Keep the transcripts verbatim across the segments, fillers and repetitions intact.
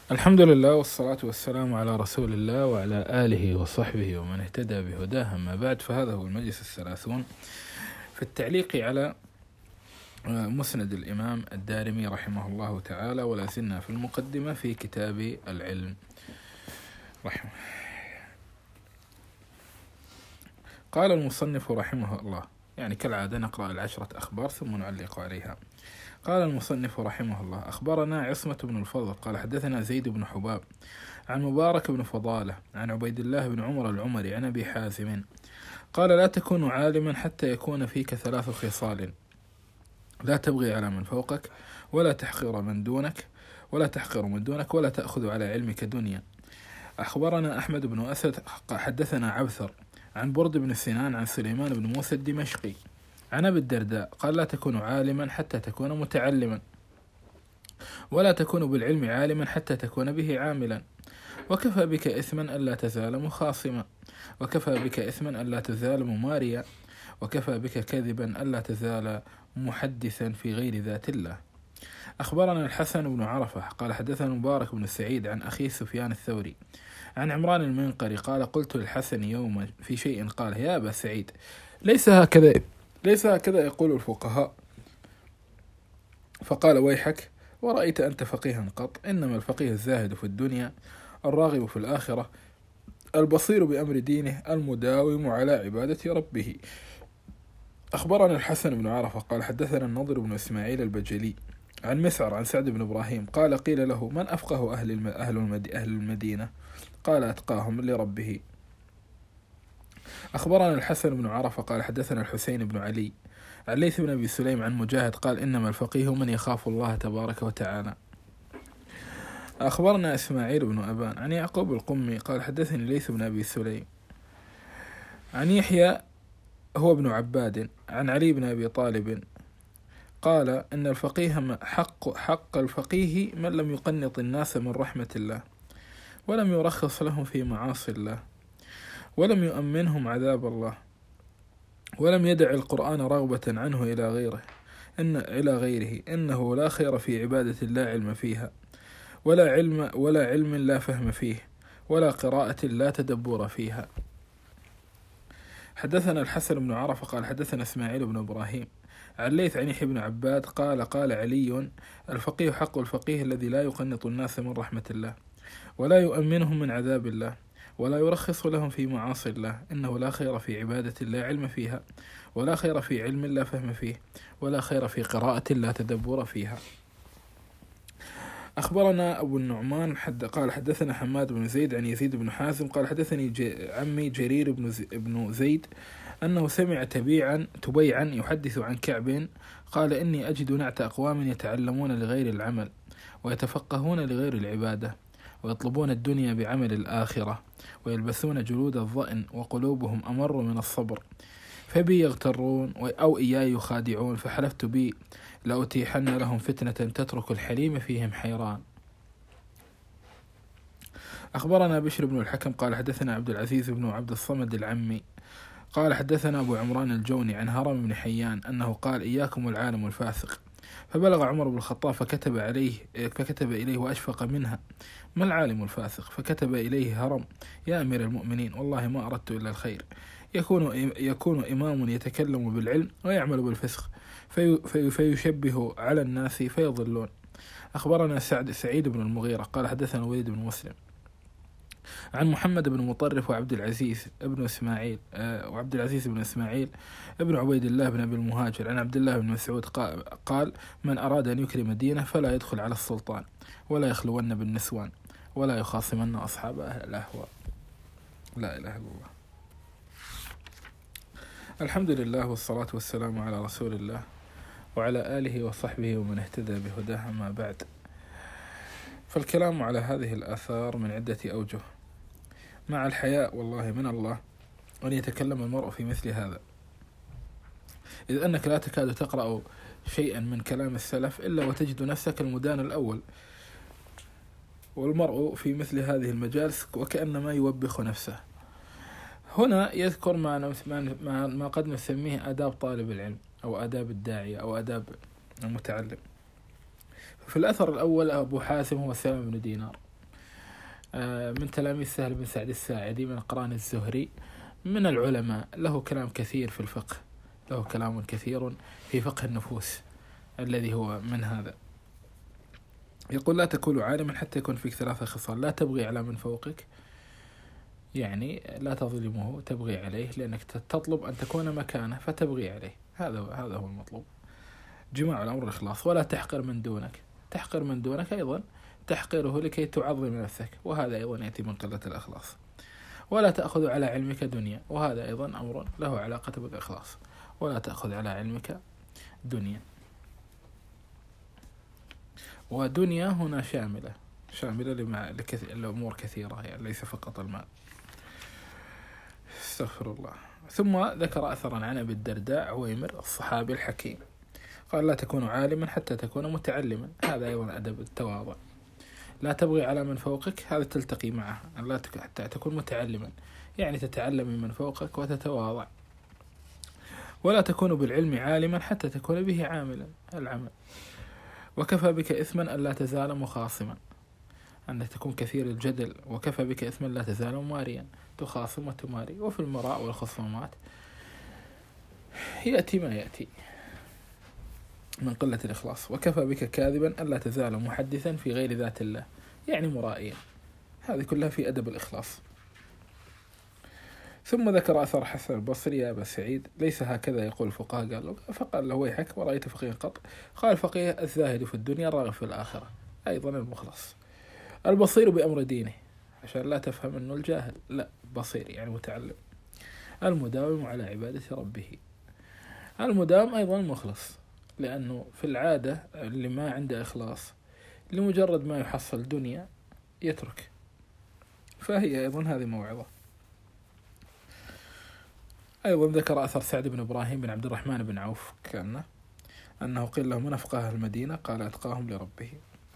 الحمد لله والصلاة والسلام على رسول الله وعلى آله وصحبه ومن اهتدى بهداه، أما بعد، فهذا هو المجلس الثلاثون في التعليق على مسند الإمام الدارمي رحمه الله تعالى، ولا زلنا في المقدمة في كتاب العلم رحمه. قال المصنف رحمه الله، يعني كالعادة نقرأ العشرة أخبار ثم نعلق عليها. قال المصنف رحمه الله: أخبرنا عصمة بن الفضل قال حدثنا زيد بن حباب عن مبارك بن فضالة عن عبيد الله بن عمر العمري عن أبي حازم قال: لا تكون عالما حتى يكون فيك ثلاث خصال: لا تبغي على من فوقك، ولا تحقر من دونك، ولا تحقر من دونك، ولا تأخذ على علمك دنيا. أخبرنا أحمد بن أسد حدثنا عبثر عن برد بن سنان عن سليمان بن موسى الدمشقي عن أبي الدرداء قال: لا تكون عالما حتى تكون متعلما، ولا تكون بالعلم عالما حتى تكون به عاملا، وكفى بك إثما ألا تزال مخاصما، وكفى بك إثما ألا تزال مماريا، وكفى بك كذبا ألا تزال محدثا في غير ذات الله. أخبرنا الحسن بن عرفة قال حدثنا مبارك بن سعيد عن أخي سفيان الثوري عن عمران المنقري قال: قلت للحسن يوما في شيء قال: يا أبا سعيد، ليس هكذا ليس هكذا يقول الفقهاء. فقال: ويحك، ورأيت أنت فقيها قط؟ إنما الفقيه الزاهد في الدنيا، الراغب في الآخرة، البصير بأمر دينه، المداوم على عبادة ربه. أخبرنا الحسن بن عرفة قال حدثنا النضر بن إسماعيل البجلي عن مسعر عن سعد بن إبراهيم قال: قيل له: من أفقه أهل أهل المدينة؟ قال: أتقاهم لربه. أخبرنا الحسن بن عرفة قال حدثنا الحسين بن علي عن ليث بن أبي سليم عن مجاهد قال: إنما الفقيه من يخاف الله تبارك وتعالى. أخبرنا إسماعيل بن أبان عن يعقوب القمي قال حدثني ليث بن أبي سليم عن يحيى هو ابن عباد عن علي بن أبي طالب قال: إن الفقيه حق, حق الفقيه من لم يقنط الناس من رحمة الله، ولم يرخص لهم في معاصي الله، ولم يؤمنهم عذاب الله، ولم يدع القرآن رغبة عنه إلى غيره إن إلى غيره إنه لا خير في عبادة لا علم فيها، ولا علم ولا علم لا فهم فيه، ولا قراءة لا تدبر فيها. حدثنا الحسن بن عرفة قال حدثنا إسماعيل بن إبراهيم عن ليث عن يحيى بن عباد قال: قال علي: الفقيه حق الفقيه الذي لا يقنط الناس من رحمة الله، ولا يؤمنهم من عذاب الله، ولا يرخص لهم في معاصي الله، إنه لا خير في عبادة لا علم فيها، ولا خير في علم لا فهم فيه، ولا خير في قراءة لا تدبر فيها. أخبرنا أبو النعمان حد قال حدثنا حماد بن زيد عن يزيد بن حازم قال حدثني عمي جرير بن, زي بن زيد أنه سمع تبيعا تبيعا يحدث عن كعب قال: إني أجد نعت أقوام يتعلمون لغير العمل، ويتفقهون لغير العبادة، ويطلبون الدنيا بعمل الآخرة، ويلبسون جلود الظأن، وقلوبهم أمر من الصبر، فبي يغترون أو إياي يخادعون، فحلفت بي لأتيحن لهم فتنة تترك الحليم فيهم حيران. أخبرنا بشر بن الحكم قال حدثنا عبد العزيز بن عبد الصمد العمي قال حدثنا أبو عمران الجوني عن هرم بن حيان أنه قال: إياكم العالم الفاسق. فبلغ عمر بن الخطاب فكتب عليه فكتب إليه وأشفق منها: ما العالم الفاسق؟ فكتب إليه هرم: يا أمير المؤمنين، والله ما أردت إلا الخير. يكون يكون إمام يتكلم بالعلم ويعمل بالفسق، في في فيشبه على الناس فيضلون. أخبرنا سعد سعيد بن المغيرة قال حدثنا وليد بن مسلم عن محمد بن مطرف وعبد العزيز ابن إسماعيل آه وعبد العزيز بن إسماعيل ابن عبيد الله بن أبي المهاجر عن عبد الله بن مسعود قال: من أراد أن يكرم دينه فلا يدخل على السلطان، ولا يخلون بالنسوان، ولا يخاصمن أصحاب أهل الأهواء. لا إله إلا الله. الحمد لله والصلاة والسلام على رسول الله وعلى آله وصحبه ومن اهتدى بهداه، ما بعد. فالكلام على هذه الآثار من عدة أوجه، مع الحياء والله من الله أن يتكلم المرء في مثل هذا، إذ أنك لا تكاد تقرأ شيئا من كلام السلف إلا وتجد نفسك المدان الأول، والمرء في مثل هذه المجالس وكأنما يوبخ نفسه. هنا يذكر ما, ما, ما قد نسميه آداب طالب العلم أو آداب الداعية أو آداب المتعلم. في الأثر الأول أبو حاتم هو سلمة بن دينار من تلاميذ سهل بن سعد الساعدي من أقران الزهري من العلماء، له كلام كثير في الفقه، له كلام كثير في فقه النفوس الذي هو من هذا. يقول: لا تكون عالما حتى يكون فيك ثلاثة خصال: لا تبغي على من فوقك، يعني لا تظلمه تبغي عليه، لأنك تطلب أن تكون مكانه فتبغي عليه، هذا هذا هو المطلوب، جماع الأمر الإخلاص. ولا تحقر من دونك، تحقر من دونك أيضا تحقره لكي تعظم نفسك، وهذا أيضا يأتي من قلة الإخلاص. ولا تأخذ على علمك دنيا، وهذا أيضا أمر له علاقة بالإخلاص، ولا تأخذ على علمك دنيا. ودنيا هنا شاملة شاملة لمع لأمور كثيرة، يعني ليس فقط المال. استغفر الله. ثم ذكر أثرا عن أبي الدرداء عويمر الصحابي الحكيم قال: لا تكون عالما حتى تكون متعلما، هذا أيضا أدب التواضع. لا تبغي على من فوقك، هذا تلتقي معه، لا حتى تكون متعلما، يعني تتعلم من فوقك وتتواضع. ولا تكون بالعلم عالما حتى تكون به عاملا، العمل. وكفى بك إثما أن لا تزال مخاصما، أن تكون كثير الجدل. وكفى بك إثما لا تزال ماريا، تخاصم وتماري. وفي المراء والخصومات يأتي ما يأتي من قلة الإخلاص. وكفى بك كاذبا ألا تزال محدثا في غير ذات الله، يعني مرائيا. هذه كلها في أدب الإخلاص. ثم ذكر أثر حسن البصري: يا أبا سعيد، ليس هكذا يقول الفقهاء. قال له فقال له: ويحك، ورأيت فقيه قط؟ قال: فقيه الزاهد في الدنيا الراغب في الآخرة، أيضا المخلص. البصير بأمر دينه، عشان لا تفهم أنه الجاهل، لا، بصير يعني متعلم. المداوم على عبادة ربه، المداوم أيضا مخلص، لأنه في العادة اللي ما عنده إخلاص لمجرد ما يحصل دنيا يترك، فهي أيضا هذه موعظة. أيضا ذكر أثر سعد بن إبراهيم بن عبد الرحمن بن عوف كأنه أنه قيل له: من أفقه المدينة؟ قال: أتقاهم لربه.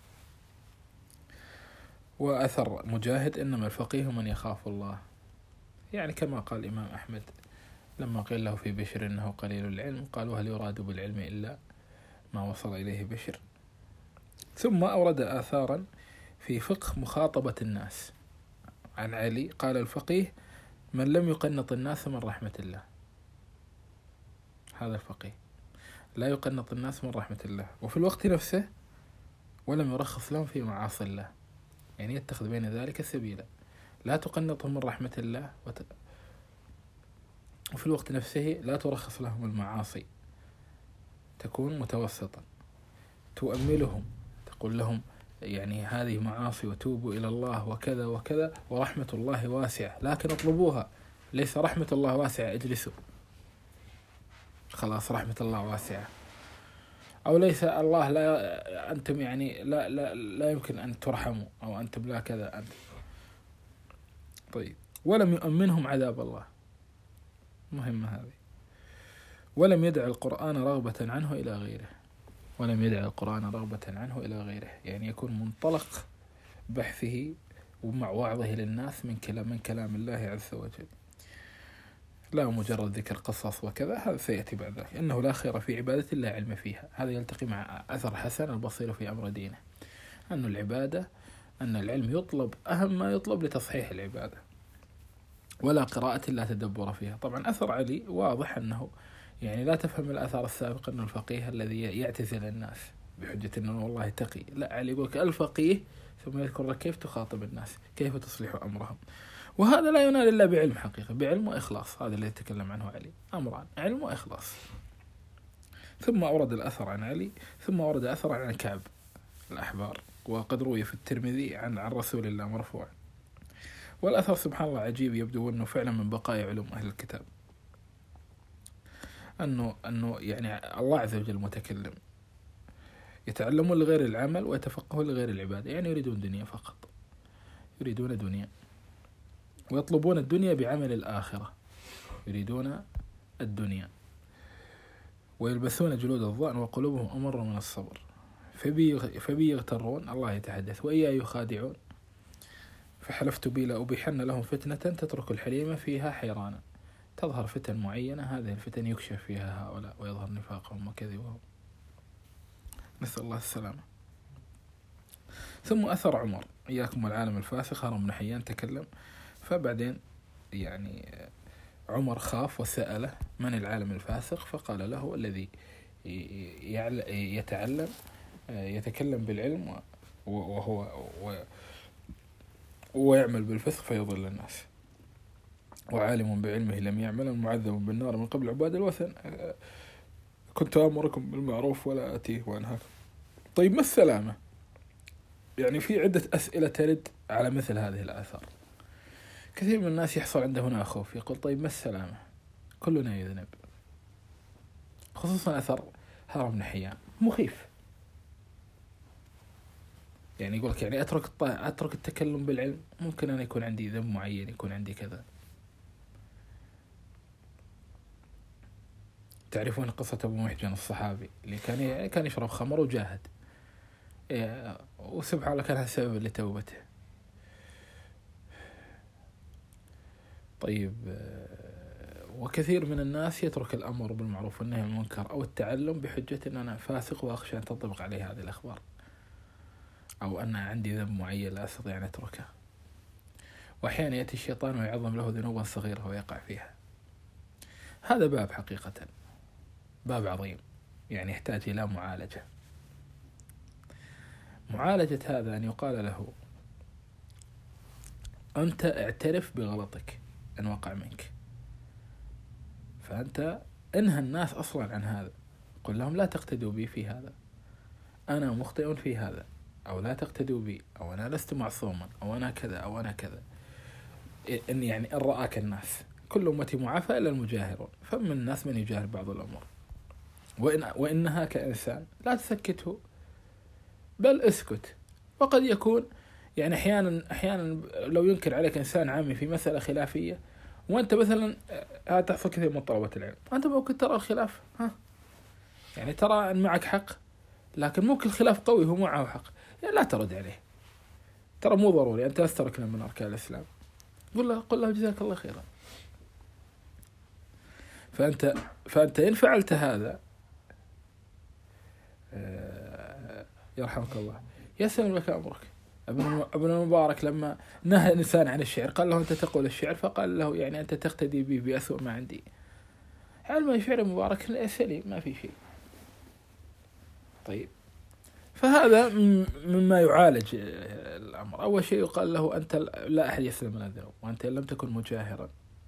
وأثر مجاهد: إنما الفقيه من يخاف الله، يعني كما قال الإمام أحمد لما قيل له في بشر إنه قليل العلم، قال: وهل يراد بالعلم إلا ما وصل إليه بشر. ثم أورد آثارا في فقه مخاطبة الناس عن علي قال: الفقيه من لم يقنط الناس من رحمة الله، هذا الفقيه لا يقنط الناس من رحمة الله، وفي الوقت نفسه ولم يرخص لهم في معاصي الله، يعني يتخذ بين ذلك سبيلا، لا تقنطهم من رحمة الله وت... وفي الوقت نفسه لا ترخص لهم المعاصي، تكون متوسطا، تؤملهم، تقول لهم يعني هذه معاصي وتوبوا إلى الله وكذا وكذا، ورحمة الله واسعة لكن اطلبوها، ليس رحمة الله واسعة اجلسوا خلاص رحمة الله واسعة، أو ليس الله لا أنتم يعني لا لا لا يمكن أن ترحموا، أو أنتم لا كذا أنت. طيب، ولم يؤمنهم عذاب الله، مهمة هذه. ولم يدع القرآن رغبة عنه إلى غيره، ولم يدع القرآن رغبة عنه إلى غيره، يعني يكون منطلق بحثه ومع وعظه للناس من كلام من كلام الله عز وجل، لا مجرد ذكر قصص وكذا، هذا سيأتي بعد ذلك. إنه لا خير في عبادة لا علم فيها، هذا يلتقي مع أثر حسن البصير في أمر دينه، أن العبادة أن العلم يطلب أهم ما يطلب لتصحيح العبادة، ولا قراءة لا تدبر فيها. طبعا أثر علي واضح أنه يعني لا تفهم الأثر السابق أنه الفقيه الذي يعتزل الناس بحجة أنه والله تقي، لا، علي يقولك الفقيه ثم يذكر كيف تخاطب الناس، كيف تصلح أمرهم، وهذا لا ينال إلا بعلم حقيقة، بعلم وإخلاص، هذا اللي يتكلم عنه علي، أمران: علم وإخلاص. ثم أورد الأثر عن علي، ثم أورد أثر عن كعب الأحبار، وقد روي في الترمذي عن عن رسول الله مرفوعا. والأثر سبحان الله عجيب، يبدو أنه فعلا من بقايا علوم أهل الكتاب، أنه أنه يعني الله عز وجل متكلم، يتعلمون لغير العمل ويتفقهون لغير العبادة، يعني يريدون دنيا فقط، يريدون دنيا، ويطلبون الدنيا بعمل الآخرة، يريدون الدنيا، ويلبسون جلود الظأن وقلوبهم أمر من الصبر، فبي فبي يغترون، الله يتحدث، وإياي يخادعون، فحلفت بي لأبيحن لهم فتنة تترك الحليم فيها حيرانا. تظهر فتن معينة، هذه الفتن يكشف فيها هؤلاء ويظهر نفاقهم وكذبهم، نسأل الله السلامة. ثم أثر عمر إياكم والعالم الفاسق. هرم بن حيان تكلم، فبعدين يعني عمر خاف وسأله من العالم الفاسق، فقال له الذي يتعلم يتكلم بالعلم وهو ويعمل بالفسق فيضل الناس، وعالم بعلمه لم يعمل معذب بالنار من قبل عباد الوثن. كنت أمركم بالمعروف ولا أتيه وأنهاكم. طيب ما السلامة؟ يعني في عدة أسئلة ترد على مثل هذه الآثار. كثير من الناس يحصل عنده هنا خوف، يقول طيب ما السلامة؟ كلنا يذنب، خصوصا أثر هرم بن حيان مخيف. يعني يقولك يعني أترك أترك التكلم بالعلم، ممكن أنا يكون عندي ذنب معين، يكون عندي كذا. تعرفون قصة أبو محجن الصحابي اللي كان كان يشرب خمر وجاهد، وسبحان الله كان هذا سبب لتوبته. طيب وكثير من الناس يترك الأمر بالمعروف والنهي عن المنكر أو التعلم بحجة أن أنا فاسق وأخشى أن تنطبق عليه هذه الأخبار، أو أن عندي ذنب معين لا أستطيع أن أتركه. وأحيانا يأتي الشيطان ويعظم له ذنوبا صغيرة ويقع فيها. هذا باب حقيقة باب عظيم، يعني يحتاج إلى معالجة. معالجة هذا أن يقال له أنت اعترف بغلطك أن وقع منك، فأنت انهى الناس أصلا عن هذا. قل لهم لا تقتدوا بي في هذا، أنا مخطئ في هذا، أو لا تقتدوا بي، أو أنا لست معصوما، أو أنا كذا أو أنا كذا. إن يعني إن رآك الناس كل أمتي معافى إلا المجاهرون، فمن الناس من يجاهر بعض الأمور. وإن وإنها كإنسان لا تسكته بل اسكت. وقد يكون يعني أحيانا أحيانا لو ينكر عليك إنسان عامي في مسألة خلافية، وأنت مثلا تحصل كثير من طلبة العلم، وأنت ممكن ترى الخلاف ها يعني ترى أن معك حق، لكن ممكن الخلاف قوي هو معه حق، يعني لا ترد عليه، ترى مو ضروري، أنت لست ركنا من أركان الإسلام، قل له قل له جزاك الله خيرا. فأنت فأنت إن فعلت هذا يرحمك الله يسلم لك أمرك. ابن ابن المبارك لما نهى الإنسان عن الشعر قال له أنت تقول الشعر، فقال له يعني أنت تقتدي بي بأسوأ ما عندي. علم الشعر المبارك سليم ما في شيء. طيب فهذا مما يعالج الأمر. أول شيء يقال له أنت لا أحد يسلم من الذنوب، وأنت لم تكن مجاهرا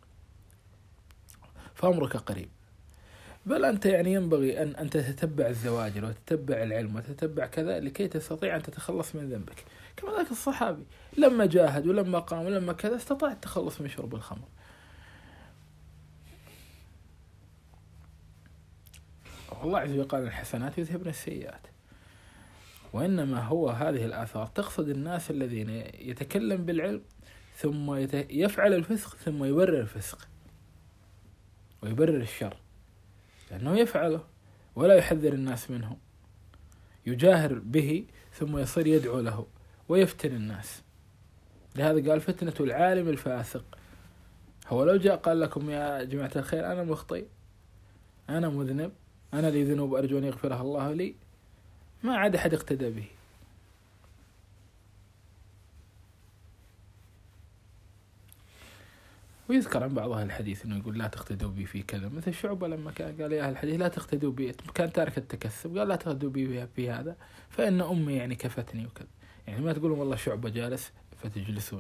فأمرك قريب. بل أنت يعني ينبغي أن أن تتتبع الزواجر وتتبع العلم وتتبع كذا لكي تستطيع أن تتخلص من ذنبك. كما ذاك الصحابي لما جاهد ولما قام ولما كذا استطاع التخلص من شرب الخمر. والله عز وجل قال الحسنات يذهبن السيئات. وإنما هو هذه الآثار تقصد الناس الذين يتكلم بالعلم ثم يفعل الفسق ثم يبرر الفسق ويبرر الشر، لأنه يفعله ولا يحذر الناس منه، يجاهر به ثم يصير يدعو له ويفتن الناس. لهذا قال فتنة العالم الفاسق. هو لو جاء قال لكم يا جماعة الخير أنا مخطئ، أنا مذنب، أنا لي ذنوب أرجو أن يغفرها الله لي، ما عاد أحد اقتدى به. ويذكر عن بعض أهل الحديث أنه يقول لا تقتدوا بي في كذا، مثل شعبة لما كان قال يا أهل الحديث لا تقتدوا بي، كان تارك التكسب، قال لا تقتدوا بي في هذا فإن أمي يعني كفتني وكذا. يعني ما تقولون والله شعبة جالس فتجلسون.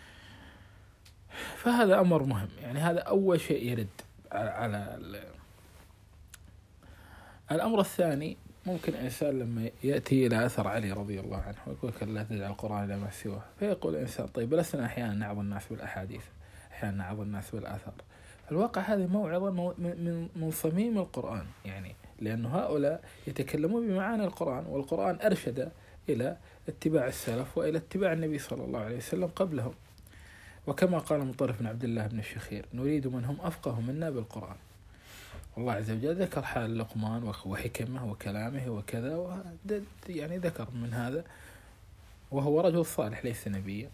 فهذا أمر مهم، يعني هذا أول شيء يرد على الأمر الثاني. ممكن إنسان لما يأتي إلى أثر علي رضي الله عنه ويقول لا تجعل القرآن إلى ما سواه، فيقول إنسان طيب لسنا أحيانا نعظ الناس بالأحاديث، أحيانا نعظ الناس بالآثار. الواقع هذه موعظة من من صميم القرآن، يعني لأن هؤلاء يتكلمون بمعاني القرآن، والقرآن أرشد إلى اتباع السلف وإلى اتباع النبي صلى الله عليه وسلم قبلهم. وكما قال مطرف بن عبد الله بن الشخير نريد من هم أفقه منا بالقرآن. الله عز وجل ذكر حال لقمان وحكمه وكلامه وكذا، يعني ذكر من هذا، وهو رجل صالح ليس نبيا.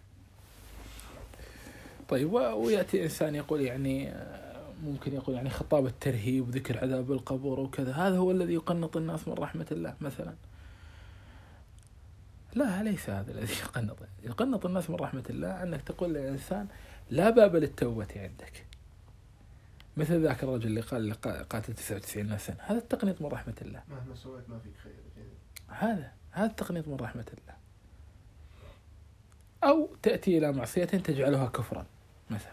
طيب ويأتي إنسان يقول يعني ممكن يقول يعني خطاب الترهيب وذكر عذاب القبر وكذا، هذا هو الذي يقنط الناس من رحمة الله مثلا. لا ليس هذا الذي يقنط. يقنط الناس من رحمة الله أنك تقول للإنسان لا باب للتوبة عندك، مثل ذاك الرجل اللي قال اللي قاتل تسعة وتسعين سنة، هذا التقنيط من رحمة الله. مهما سويت ما فيك خير. هذا هذا التقنيط من رحمة الله. أو تأتي إلى معصية تجعلها كفرا مثلا،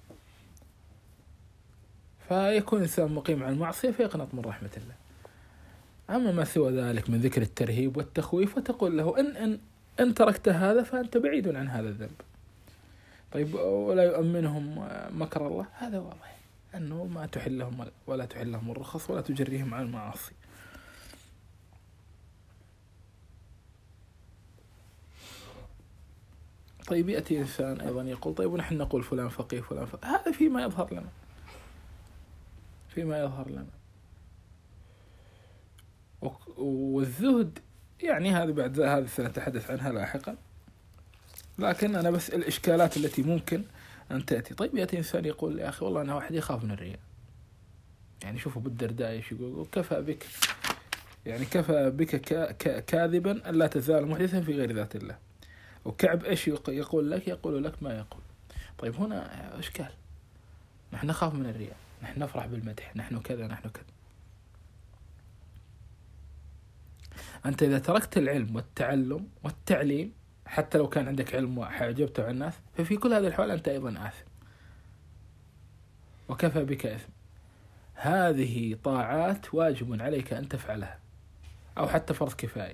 فيكون إنسان مقيم على المعصية فيقنط من رحمة الله. أما ما سوى ذلك من ذكر الترهيب والتخويف وتقول له إن إن إن تركت هذا فأنت بعيد عن هذا الذنب. طيب ولا يؤمنهم مكر الله، هذا واضح أنه ما تحلهم ولا تحلهم الرخص ولا تجريهم على المعاصي. طيب يأتي إنسان أيضا يقول طيب ونحن نقول فلان فقيه فلان فقيه، هذا فيما يظهر لنا فيما يظهر لنا. والزهد يعني هذا بعد هذا سنتحدث عنها لاحقا، لكن أنا بس الإشكالات التي ممكن أن تأتي. طيب يأتي إنسان يقول يا أخي والله أنا واحد يخاف من الرياء، يعني شوفوا بالدرداء ايش يقول، كفى بك يعني كفى بك كاذبا ألا تزال محدثا في غير ذات الله. وكعب ايش يقول لك؟ يقول لك ما يقول. طيب هنا إشكال، نحن نخاف من الرياء، نحن نفرح بالمدح، نحن كذا نحن كذا. أنت إذا تركت العلم والتعلم والتعليم حتى لو كان عندك علم وحاجبته على الناس، ففي كل هذه الحوال أنت أيضا آثم وكفى بك إثم. هذه طاعات واجب عليك أن تفعلها أو حتى فرض كفائي،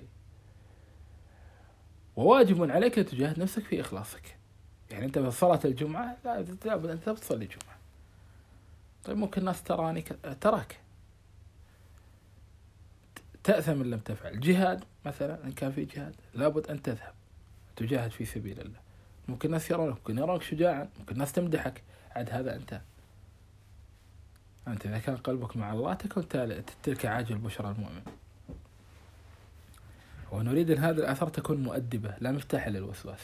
وواجب عليك أن تجاهد نفسك في إخلاصك. يعني أنت في صلاة الجمعة لابد أن تصلي الجمعة. طيب ممكن الناس تراني تراك تأثم إن لم تفعل. جهاد مثلا، إن كان في جهاد لابد أن تذهب تجاهد في سبيل الله. ممكن الناس يرونك، ممكن يرونك شجاعا، ممكن الناس تمدحك، عاد هذا أنت أنت إذا كان قلبك مع الله تكون تلك عاجل بشرى المؤمن. ونريد أن هذه الآثار تكون مؤدبة لا مفتاح للوسواس.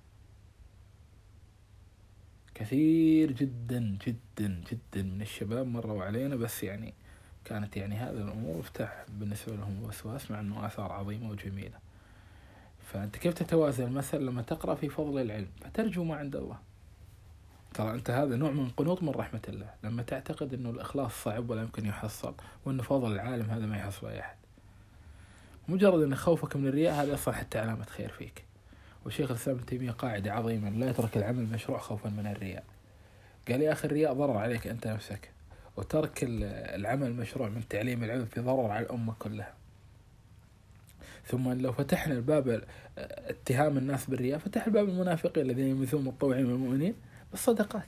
كثير جدا جدا جدا من الشباب مروا علينا بس يعني كانت يعني هذه الأمور مفتاح بالنسبة لهم الوسواس، مع أنه آثار عظيمة وجميلة. فأنت كيف تتوازن المثل لما تقرأ في فضل العلم فترجو ما عند الله؟ ترى أنت هذا نوع من قنوط من رحمة الله لما تعتقد أنه الإخلاص صعب ولا يمكن يحصل، وأن فضل العالم هذا ما يحصل أي أحد. مجرد أن خوفك من الرياء هذا أصلا حتى علامة خير فيك. وشيخ الإسلام ابن تيمية قاعدة عظيمة: لا يترك العمل المشروع خوفا من الرياء. قال يا أخي الرياء ضرر عليك أنت نفسك، وترك العمل المشروع من تعليم العلم في ضرر على الأمة كلها. ثم لو فتحنا الباب اتهام الناس بالرياء فتح الباب المنافقين الذين يمثون متطوعين من المؤمنين بالصدقات،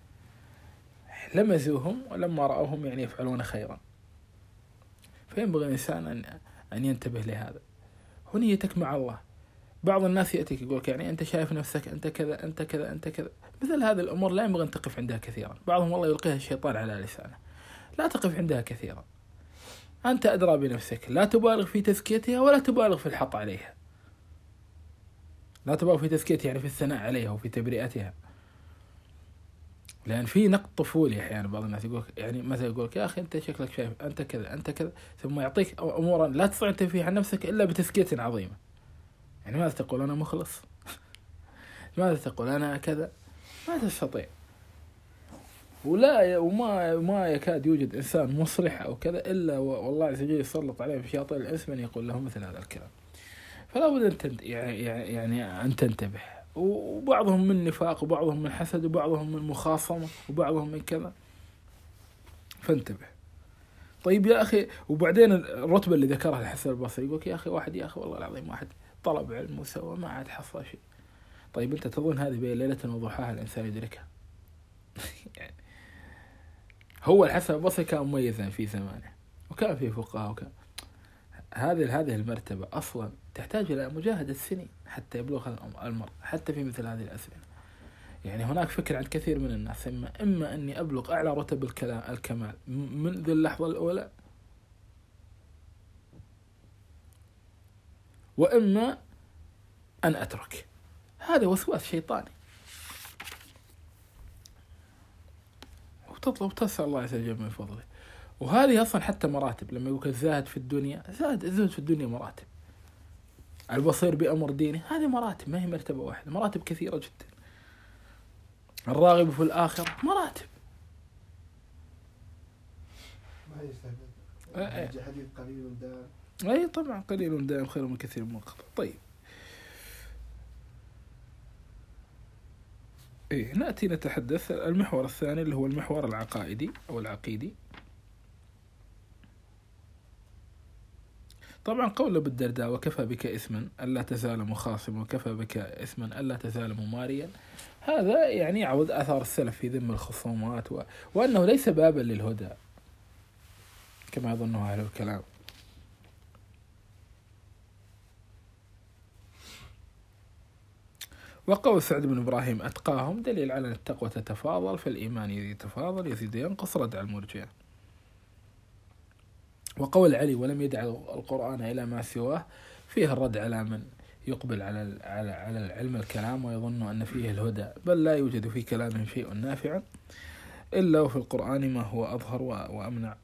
لمزوهم ولما رأوهم يعني يفعلون خيرا. فينبغي الإنسان أن أن ينتبه لهذا. هنيتك مع الله. بعض الناس يأتيك يقولك يعني أنت شايف نفسك أنت كذا أنت كذا أنت كذا، مثل هذه الأمور لا ينبغي أن تقف عندها كثيرا. بعضهم والله يلقيها الشيطان على لسانه، لا تقف عندها كثيرا. أنت أدرى بنفسك، لا تبالغ في تزكيتها ولا تبالغ في الحط عليها. لا تبالغ في تزكيتها يعني في الثناء عليها وفي تبرئتها، لأن في نقد طفولي أحيانا. بعض الناس يقولك يعني مثلا يقولك يا أخي أنت شكلك شايف أنت كذا أنت كذا، ثم يعطيك أمورا لا تستطيع تنفيها عن نفسك إلا بتزكية عظيمة. يعني ماذا تقول أنا مخلص؟ ماذا تقول أنا كذا؟ ما تستطيع. ولا وما ما يكاد يوجد إنسان مصلح أو كذا إلا والله عز وجل يسلط عليه في شياطين الإنس من يقول له مثل هذا الكلام. فلا بد أن يعني يعني أن تنتبه. وبعضهم من نفاق وبعضهم من حسد وبعضهم من مخاصمة وبعضهم من كذا، فانتبه. طيب يا أخي، وبعدين الرتبة اللي ذكرها الحسن البصري يقولك يا أخي واحد يا أخي والله العظيم واحد طلب علم وسوى ما عاد حصل شيء. طيب أنت تظن هذه بين ليلة وضحاها الإنسان يدركها؟ يعني هو الحسن البصري كان مميزا في زمانه وكان في فقهاء وكان هذه هذه المرتبة أصلا تحتاج إلى مجاهدة سنين حتى يبلغ المرء حتى في مثل هذه الأسئلة. يعني هناك فكر عند كثير من الناس إما, إما أني أبلغ أعلى رتب الكلام الكمال منذ اللحظة الأولى، وإما أن أترك. هذا وسواس شيطاني. وتطلب تسأل الله عز وجل من فضله. وهذه أصلا حتى مراتب. لما يقول الزاهد في الدنيا، زاهد الزهد في الدنيا مراتب. البصير بأمر دينه، هذه مراتب، ما هي مرتبة واحدة، مراتب كثيرة جدا. الراغب في الآخرة مراتب. ما يستهدف حديث قليل دائم. أي طبعا قليل دائم خير من كثير منقطع. طيب إيه، نأتي نتحدث المحور الثاني اللي هو المحور العقائدي أو العقيدي. طبعا قول أبي الدرداء وكفى بك إثما ألا تزال مخاصما وكفى بك إثما ألا تزال مماريا، هذا يعني يعود أثار السلف في ذم الخصومات و... وأنه ليس بابا للهدى كما يظنه أهل الكلام. وقول سعد بن إبراهيم أتقاهم دليل على أن التقوى تتفاضل، فالإيمان يتفاضل يزيد ينقص، رد على المرجئة. وقول علي ولم يدع القرآن إلى ما سواه فيه الرد على من يقبل على على على العلم الكلام ويظن أن فيه الهدى، بل لا يوجد في كلامهم شيء نافع إلا وفي القرآن ما هو أظهر وأمنع.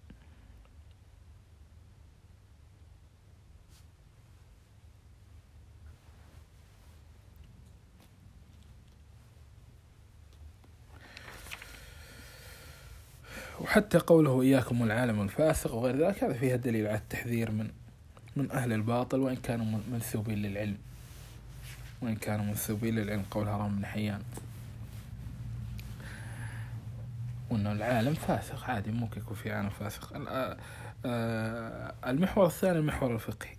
وحتى قوله إياكم والعالم الفاسق وغير ذلك هذا فيها دليل على التحذير من من أهل الباطل وإن كانوا منسوبين للعلم، وإن كانوا منسوبين للعلم. قول هرام بن حيان وأنه العالم فاسق، عادي ممكن يكون في عالم فاسق. المحور الثاني المحور الفقهي،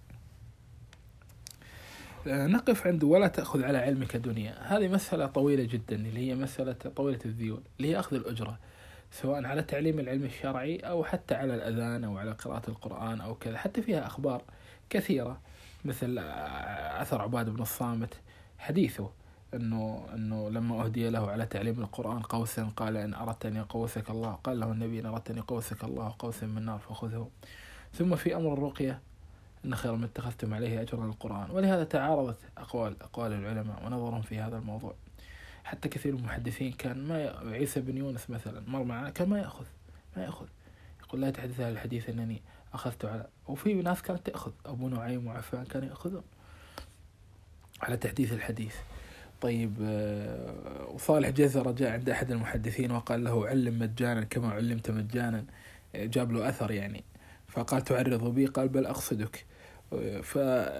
نقف عنده ولا تأخذ على علمك دنيا. هذه مسألة طويلة جدا اللي هي مسألة طويلة الذيول، اللي هي أخذ الأجرة سواء على تعليم العلم الشرعي أو حتى على الأذان أو على قراءة القرآن أو كذا. حتى فيها أخبار كثيرة مثل أثر عباد بن الصامت حديثه أنه, أنه لما أهدي له على تعليم القرآن قوسا قال إن أردت أن يقوسك الله، قال له النبي إن أردت أن يقوسك الله قوسا من نار فخذه. ثم في أمر الرقية إن خير ما اتخذتم عليه أجرا القرآن. ولهذا تعارضت أقوال أقوال العلماء ونظرهم في هذا الموضوع. حتى كثير من المحدثين كان ما عيسى بن يونس مثلا مر معنا كان ما يأخذ ما يأخذ يقول لا تحدث هذا الحديث أنني أخذت على، وفي ناس كانت تأخذ، أبو نعيم وعفان كانوا يأخذون على تحديث الحديث. طيب وصالح جزرة جاء عند أحد المحدثين وقال له علم مجانا كما علمت مجانا، جاب له أثر يعني، فقال تعرض بي، قال بل أقصدك. ف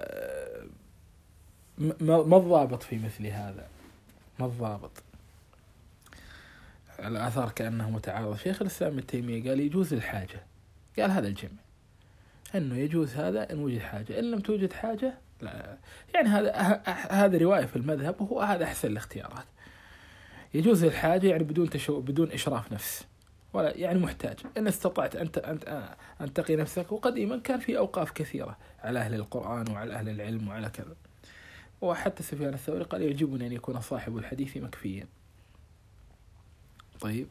ما الضابط في مثل هذا؟ ما الضابط؟ الآثار كأنه متعارض. شيخ الإسلام ابن تيمية قال يجوز الحاجة، قال هذا الجمع أنه يجوز هذا إن وجد حاجة، إن لم توجد حاجة لا. يعني هذا هذا رواية في المذهب وهو هذا أحسن الاختيارات. يجوز الحاجة يعني بدون تشو بدون إشراف نفس ولا يعني محتاج، إن استطعت أنت أنت أن تقي نفسك. وقديما كان في أوقاف كثيرة على أهل القرآن وعلى أهل العلم وعلى كذا. وحتى سفيان الثوري قال يعجبني أن يكون صاحب الحديث مكفيا. طيب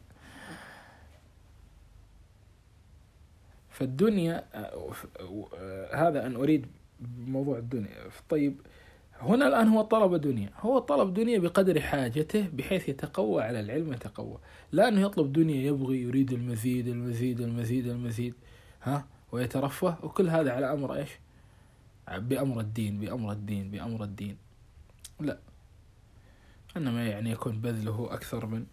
فالدنيا هذا أن أريد بموضوع الدنيا. طيب هنا الآن هو طلب دنيا، هو طلب دنيا بقدر حاجته بحيث يتقوى على العلم يتقوى، لا أنه يطلب دنيا يبغي يريد المزيد المزيد المزيد المزيد ها ويترفه، وكل هذا على أمر إيش؟ بأمر الدين بأمر الدين بأمر الدين لا، إنما يعني يكون بذله أكثر من.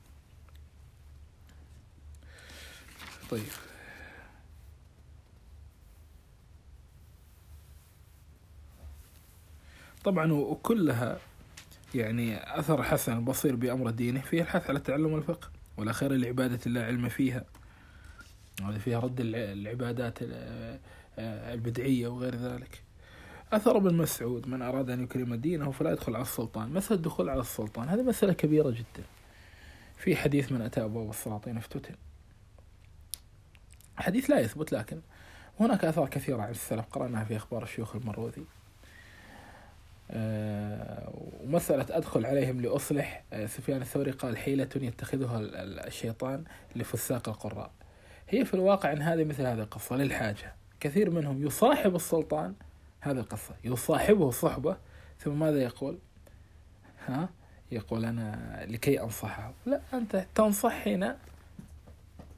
طيب طبعا وكلها يعني أثر حسن البصير بأمر دينه فيه الحث على تعلم الفقه، ولا خير لعبادة الله علم فيها، هذا فيها رد العبادات البدعية وغير ذلك. أثر ابن مسعود من أراد أن يكرم دينه فلا يدخل على السلطان. مثل الدخول على السلطان هذه مسألة كبيرة جدا، في حديث من أتى أبواب السلاطين افتتن، حديث لا يثبت لكن هناك آثار كثيرة عن السلف قرأناها في أخبار الشيوخ المروذي. أه ومسألة أدخل عليهم لأصلح، أه سفيان الثوري قال حيلة يتخذها الشيطان لفساق القراء. هي في الواقع أن هذه مثل هذه القصة للحاجة، كثير منهم يصاحب السلطان، هذه القصة يصاحبه صحبة ثم ماذا يقول؟ ها يقول أنا لكي أنصحه. لا، أنت تنصح هنا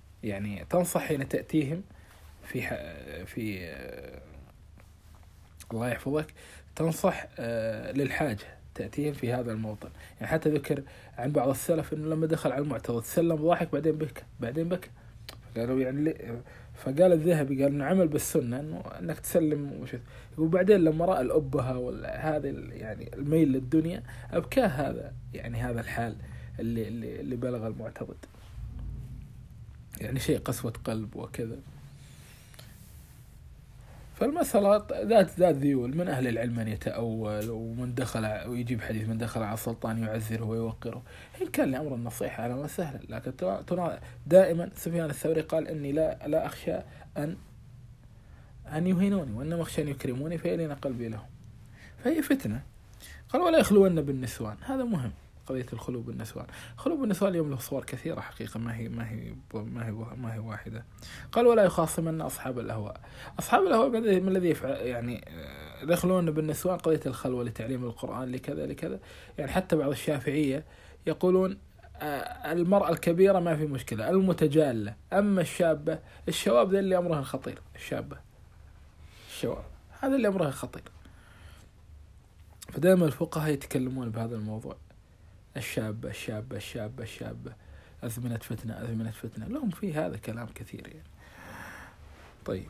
يعني تنصح هنا تأتيهم في في الله يحفظك تنصح للحاجة تأتيهم في هذا الموطن. يعني حتى ذكر عن بعض السلف إنه لما دخل على المعتضد سلم ضاحك بعدين بكى بعدين بكى قالوا يعني فقال الذهبي قال إنه عمل بالسنة إنه إنك تسلم وش وبعدين لما رأى الأبهة وهذا يعني الميل للدنيا أبكاه هذا يعني هذا الحال اللي اللي, اللي بلغ المعتضد يعني شيء قسوة قلب وكذا. فالمسألة ذات ذات ذيول من أهل العلم من يتأول ومن دخل ويجيب حديث من دخل على السلطان يعزره ويوقره. إن كان لأمر النصيحة على ما سهل لكن ترى دائما سفيان الثوري قال إني لا لا أخشى أن أن يهينوني وإنما أخشى أن يكرموني فيلين قلبي لهم. فهي فتنة. قال ولا يخلون بالنسوان. هذا مهم قضية الخلو بالنسوان. خلو بالنسوان اليوم له صور كثيرة حقيقة ما هي ما هي ما هي ما هي واحدة. قال ولا يخاصمن أصحاب الأهواء. أصحاب الأهواء من الذي يفعل يعني يخلون بالنسوان قضية الخلوة لتعليم القرآن لكذا لكذا. يعني حتى بعض الشافعية يقولون المرأة الكبيرة ما في مشكلة المتجالة أما الشابة الشواب ذا اللي أمرها خطير. الشابة الشواب هذا اللي أمرها خطير. فدائما الفقهاء يتكلمون بهذا الموضوع الشابة الشابة الشابة الشابة أزمنة فتنة أزمنة فتنة لهم في هذا كلام كثير يعني. طيب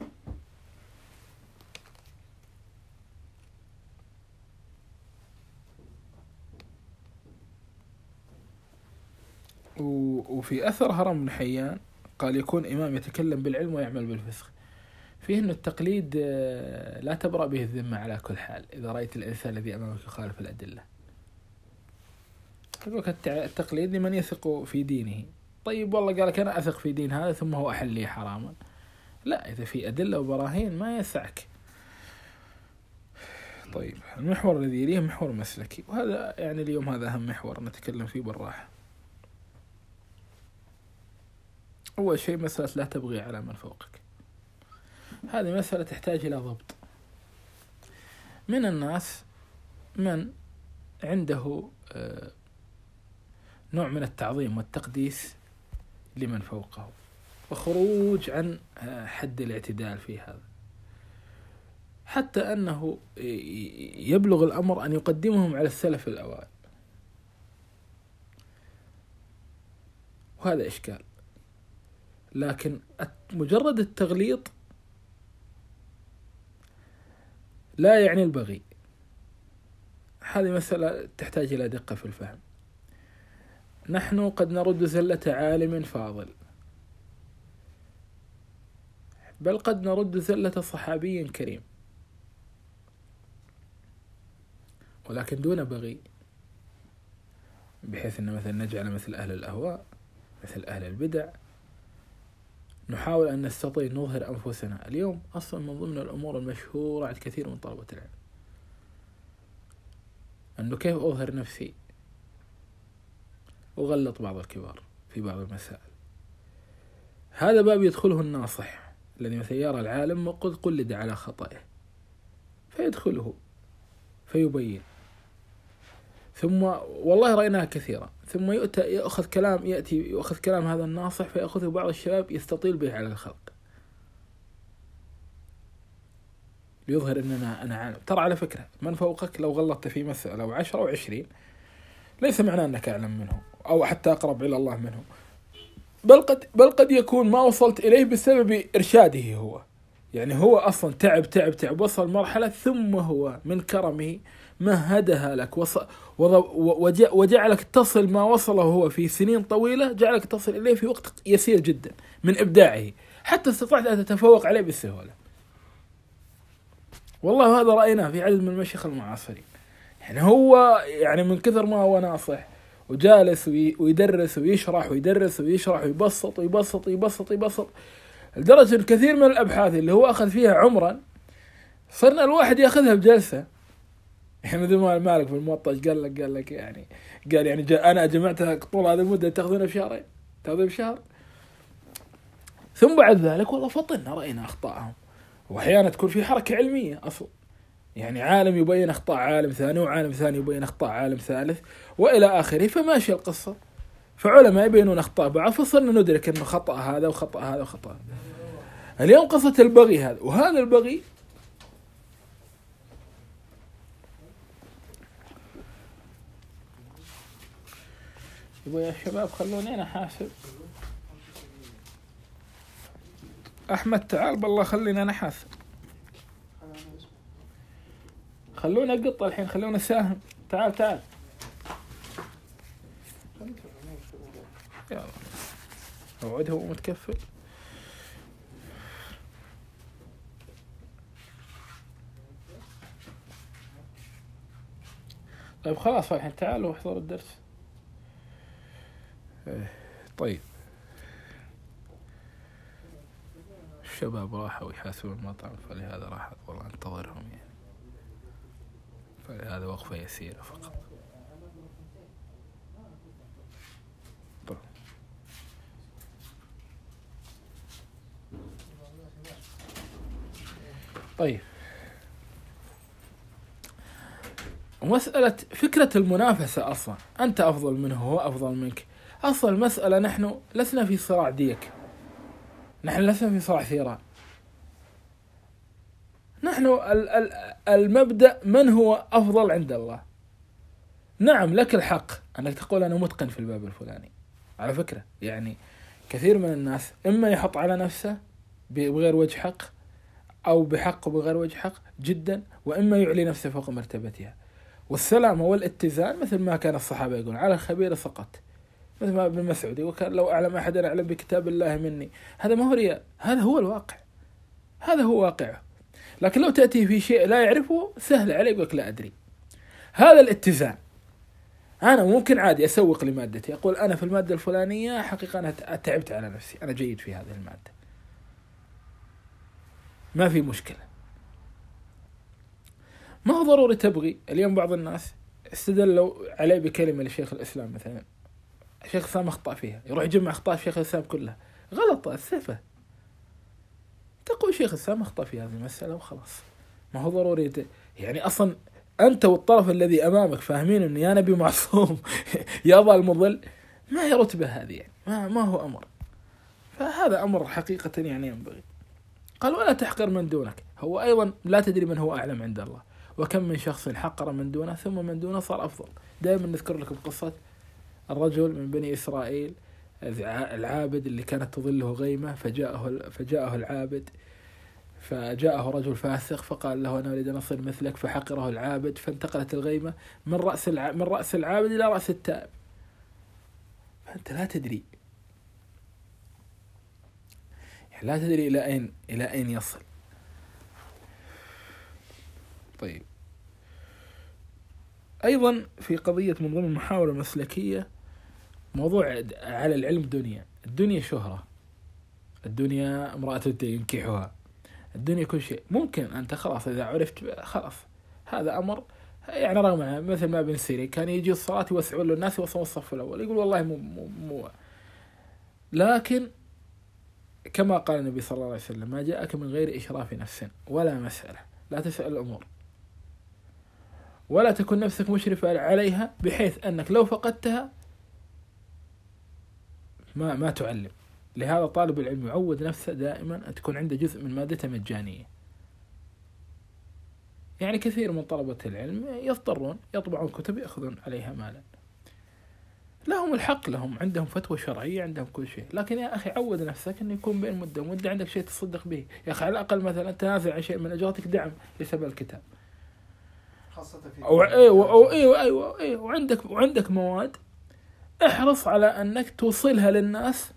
وفي أثر هرم بن حيان قال يكون إمام يتكلم بالعلم ويعمل بالفسق. فيه أن التقليد لا تبرأ به الذمة على كل حال إذا رأيت الإنسان الذي أمامك يخالف الأدلة. التقليد لمن يثق في دينه. طيب والله قالك أنا أثق في دين هذا ثم هو أحل لي حراما. لا إذا في أدلة وبراهين ما يسعك. طيب المحور الذي يليه محور مسلكي وهذا يعني اليوم هذا أهم محور نتكلم فيه بالراحة. أول شيء مسألة لا تبغي على من فوقك. هذه مسألة تحتاج إلى ضبط. من الناس من عنده نوع من التعظيم والتقديس لمن فوقه وخروج عن حد الاعتدال في هذا حتى أنه يبلغ الأمر أن يقدمهم على السلف الأوائل وهذا إشكال. لكن مجرد التغليط لا يعني البغي. هذه مسألة تحتاج إلى دقة في الفهم. نحن قد نرد زلة عالم فاضل بل قد نرد زلة صحابي كريم ولكن دون بغي بحيث أن مثلا نجعل مثل أهل الأهواء مثل أهل البدع نحاول أن نستطيع نظهر أنفسنا. اليوم أصلا من ضمن الأمور المشهورة عند كثير من طلبة العلم أنه كيف أظهر نفسي وغلط بعض الكبار في بعض المسائل. هذا باب يدخله الناصح الذي مثلا يرى العالم وقد قلد على خطئه فيدخله فيبين ثم والله رأيناها كثيرا ثم يؤتى يأخذ كلام يأتي يأخذ كلام هذا الناصح فيأخذه بعض الشباب يستطيل به على الخلق ليظهر أننا أنا عالم. ترى على فكرة من فوقك لو غلطت في مسألة أو عشرة أو عشرين ليس معناه أنك أعلم منه أو حتى أقرب إلى الله منه بل قد بل قد يكون ما وصلت إليه بسبب إرشاده هو. يعني هو أصلا تعب تعب تعب وصل مرحلة ثم هو من كرمه مهدها لك وجعلك تصل ما وصله هو في سنين طويلة جعلك تصل إليه في وقت يسير جدا من إبداعه حتى استطعت أن تتفوق عليه بالسهولة. والله هذا رأيناه في عدد من المشايخ المعاصرين. يعني هو يعني من كثر ما هو ناصح وجالس ويدرس ويشرح ويدرس ويشرح ويبسط ويبسط ويبسط ويبسط لدرجة الكثير من الأبحاث اللي هو أخذ فيها عمرا صرنا الواحد يأخذها بجلسة. يعني مثل ما مالك في الموطأ قال لك قال لك يعني قال يعني أنا جمعتها طول هذه المدة تأخذونها بشهرين تأخذونها بشهر. ثم بعد ذلك والله فطنا رأينا أخطاءهم وأحيانا تكون في حركة علمية أصلا. يعني عالم يبين أخطاء عالم ثاني وعالم ثاني يبين أخطاء عالم ثالث وإلى آخره فماشي القصة. فعلماء يبينون أخطاء بعض فصرنا ندرك أنه خطأ هذا وخطأ هذا وخطأ هذا. اليوم قصة البغي هذا وهذا البغي يبغى يا شباب خلوني أنا حاسب. أحمد تعال بالله خليني أنا حاسب. خلونا قطة الحين، خلونا ساهم. تعال تعال يلا اوعده هو متكفل. طيب خلاص الحين تعالوا احضروا الدرس. طيب الشباب راحوا يحاسبوا المطعم، فلهذا راح والله انتظرهم يعني، فلهذا وقفة يسيرة فقط. طيب. طيب ومسألة فكرة المنافسة أصلا، أنت أفضل منه هو أفضل منك، أصل المسألة نحن لسنا في صراع ديك، نحن لسنا في صراع ثيران، نحن المبدأ من هو أفضل عند الله. نعم لك الحق أنك تقول أنا متقن في الباب الفلاني، على فكرة يعني كثير من الناس إما يحط على نفسه بغير وجه حق أو بحق وبغير وجه حق جدا، وإما يعلي نفسه فوق مرتبتها. والسلامة والاتزان مثل ما كان الصحابة يقولون على الخبير سقط، مثل ما ابن مسعود وكان لو أعلم أحد أعلم بكتاب الله مني. هذا ما هو رياء، هذا هو الواقع، هذا هو واقعه. لكن لو تأتي في شيء لا يعرفه سهل عليك وك لا أدري. هذا الاتزان. أنا ممكن عادي أسوق لمادتي، أقول أنا في المادة الفلانية حقيقة أنا تعبت على نفسي، أنا جيد في هذه المادة، ما في مشكلة. ما هو ضروري تبغي. اليوم بعض الناس استدلوا عليه بكلمة لشيخ الإسلام مثلا، الشيخ الإسلام أخطأ فيها، يروح يجمع أخطاء الشيخ الإسلام كلها، غلط السفة. تقول شيخ الإسلام أخطأ في هذه المسألة وخلاص. ما هو ضروري ت... يعني أصلا أنت والطرف الذي أمامك فاهمين أن يا نبي معصوم يا ضال مضل، ما هي رتبة هذه يعني، ما, ما هو أمر. فهذا أمر حقيقة يعني ينبغي. قال ولا تحقر من دونك، هو أيضا لا تدري من هو أعلم عند الله، وكم من شخص حقر من دونه ثم من دونه صار أفضل. دائما نذكر لكم قصة الرجل من بني إسرائيل العابد اللي كانت تظله غيمة، فجاءه, فجاءه العابد، فجاءه رجل فاسق فقال له أنا أريد أن أصير مثلك، فحقره العابد، فانتقلت الغيمة من رأس من رأس العابد إلى رأس التائب. فأنت لا تدري، يعني لا تدري إلى أين إلى أين يصل. طيب أيضا في قضية من ضمن المحاور المسلكية موضوع على العلم دنيا، الدنيا شهرة، الدنيا امرأة ينكحها، الدنيا كل شيء. ممكن أنت خلاص إذا عرفت خلاص هذا أمر يعني، رغم مثل ما ابن سيرين كان يجي الصلاة يوسعون له الناس يوصلون الصف الأول، يقول والله مو, مو, مو لكن كما قال النبي صلى الله عليه وسلم ما جاءك من غير إشراف نفس ولا مسألة، لا تسأل الأمور ولا تكن نفسك مشرفة عليها بحيث أنك لو فقدتها ما ما تعلم. لهذا طالب العلم يعود نفسه دائما أن تكون عنده جزء من مادته مجانية. يعني كثير من طلبة العلم يضطرون يطبعون كتب يأخذون عليها مالا، لهم الحق، لهم عندهم فتوى شرعية، عندهم كل شيء، لكن يا أخي عود نفسك أن يكون بين مدة ومدة عندك شيء تصدق به. يا أخي على الأقل مثلا تنازع عن شيء من أجرتك دعم لسبب الكتاب، خاصة في أو أيوة أو أيوة أيوة أيوة وعندك وعندك مواد احرص على أنك توصلها للناس.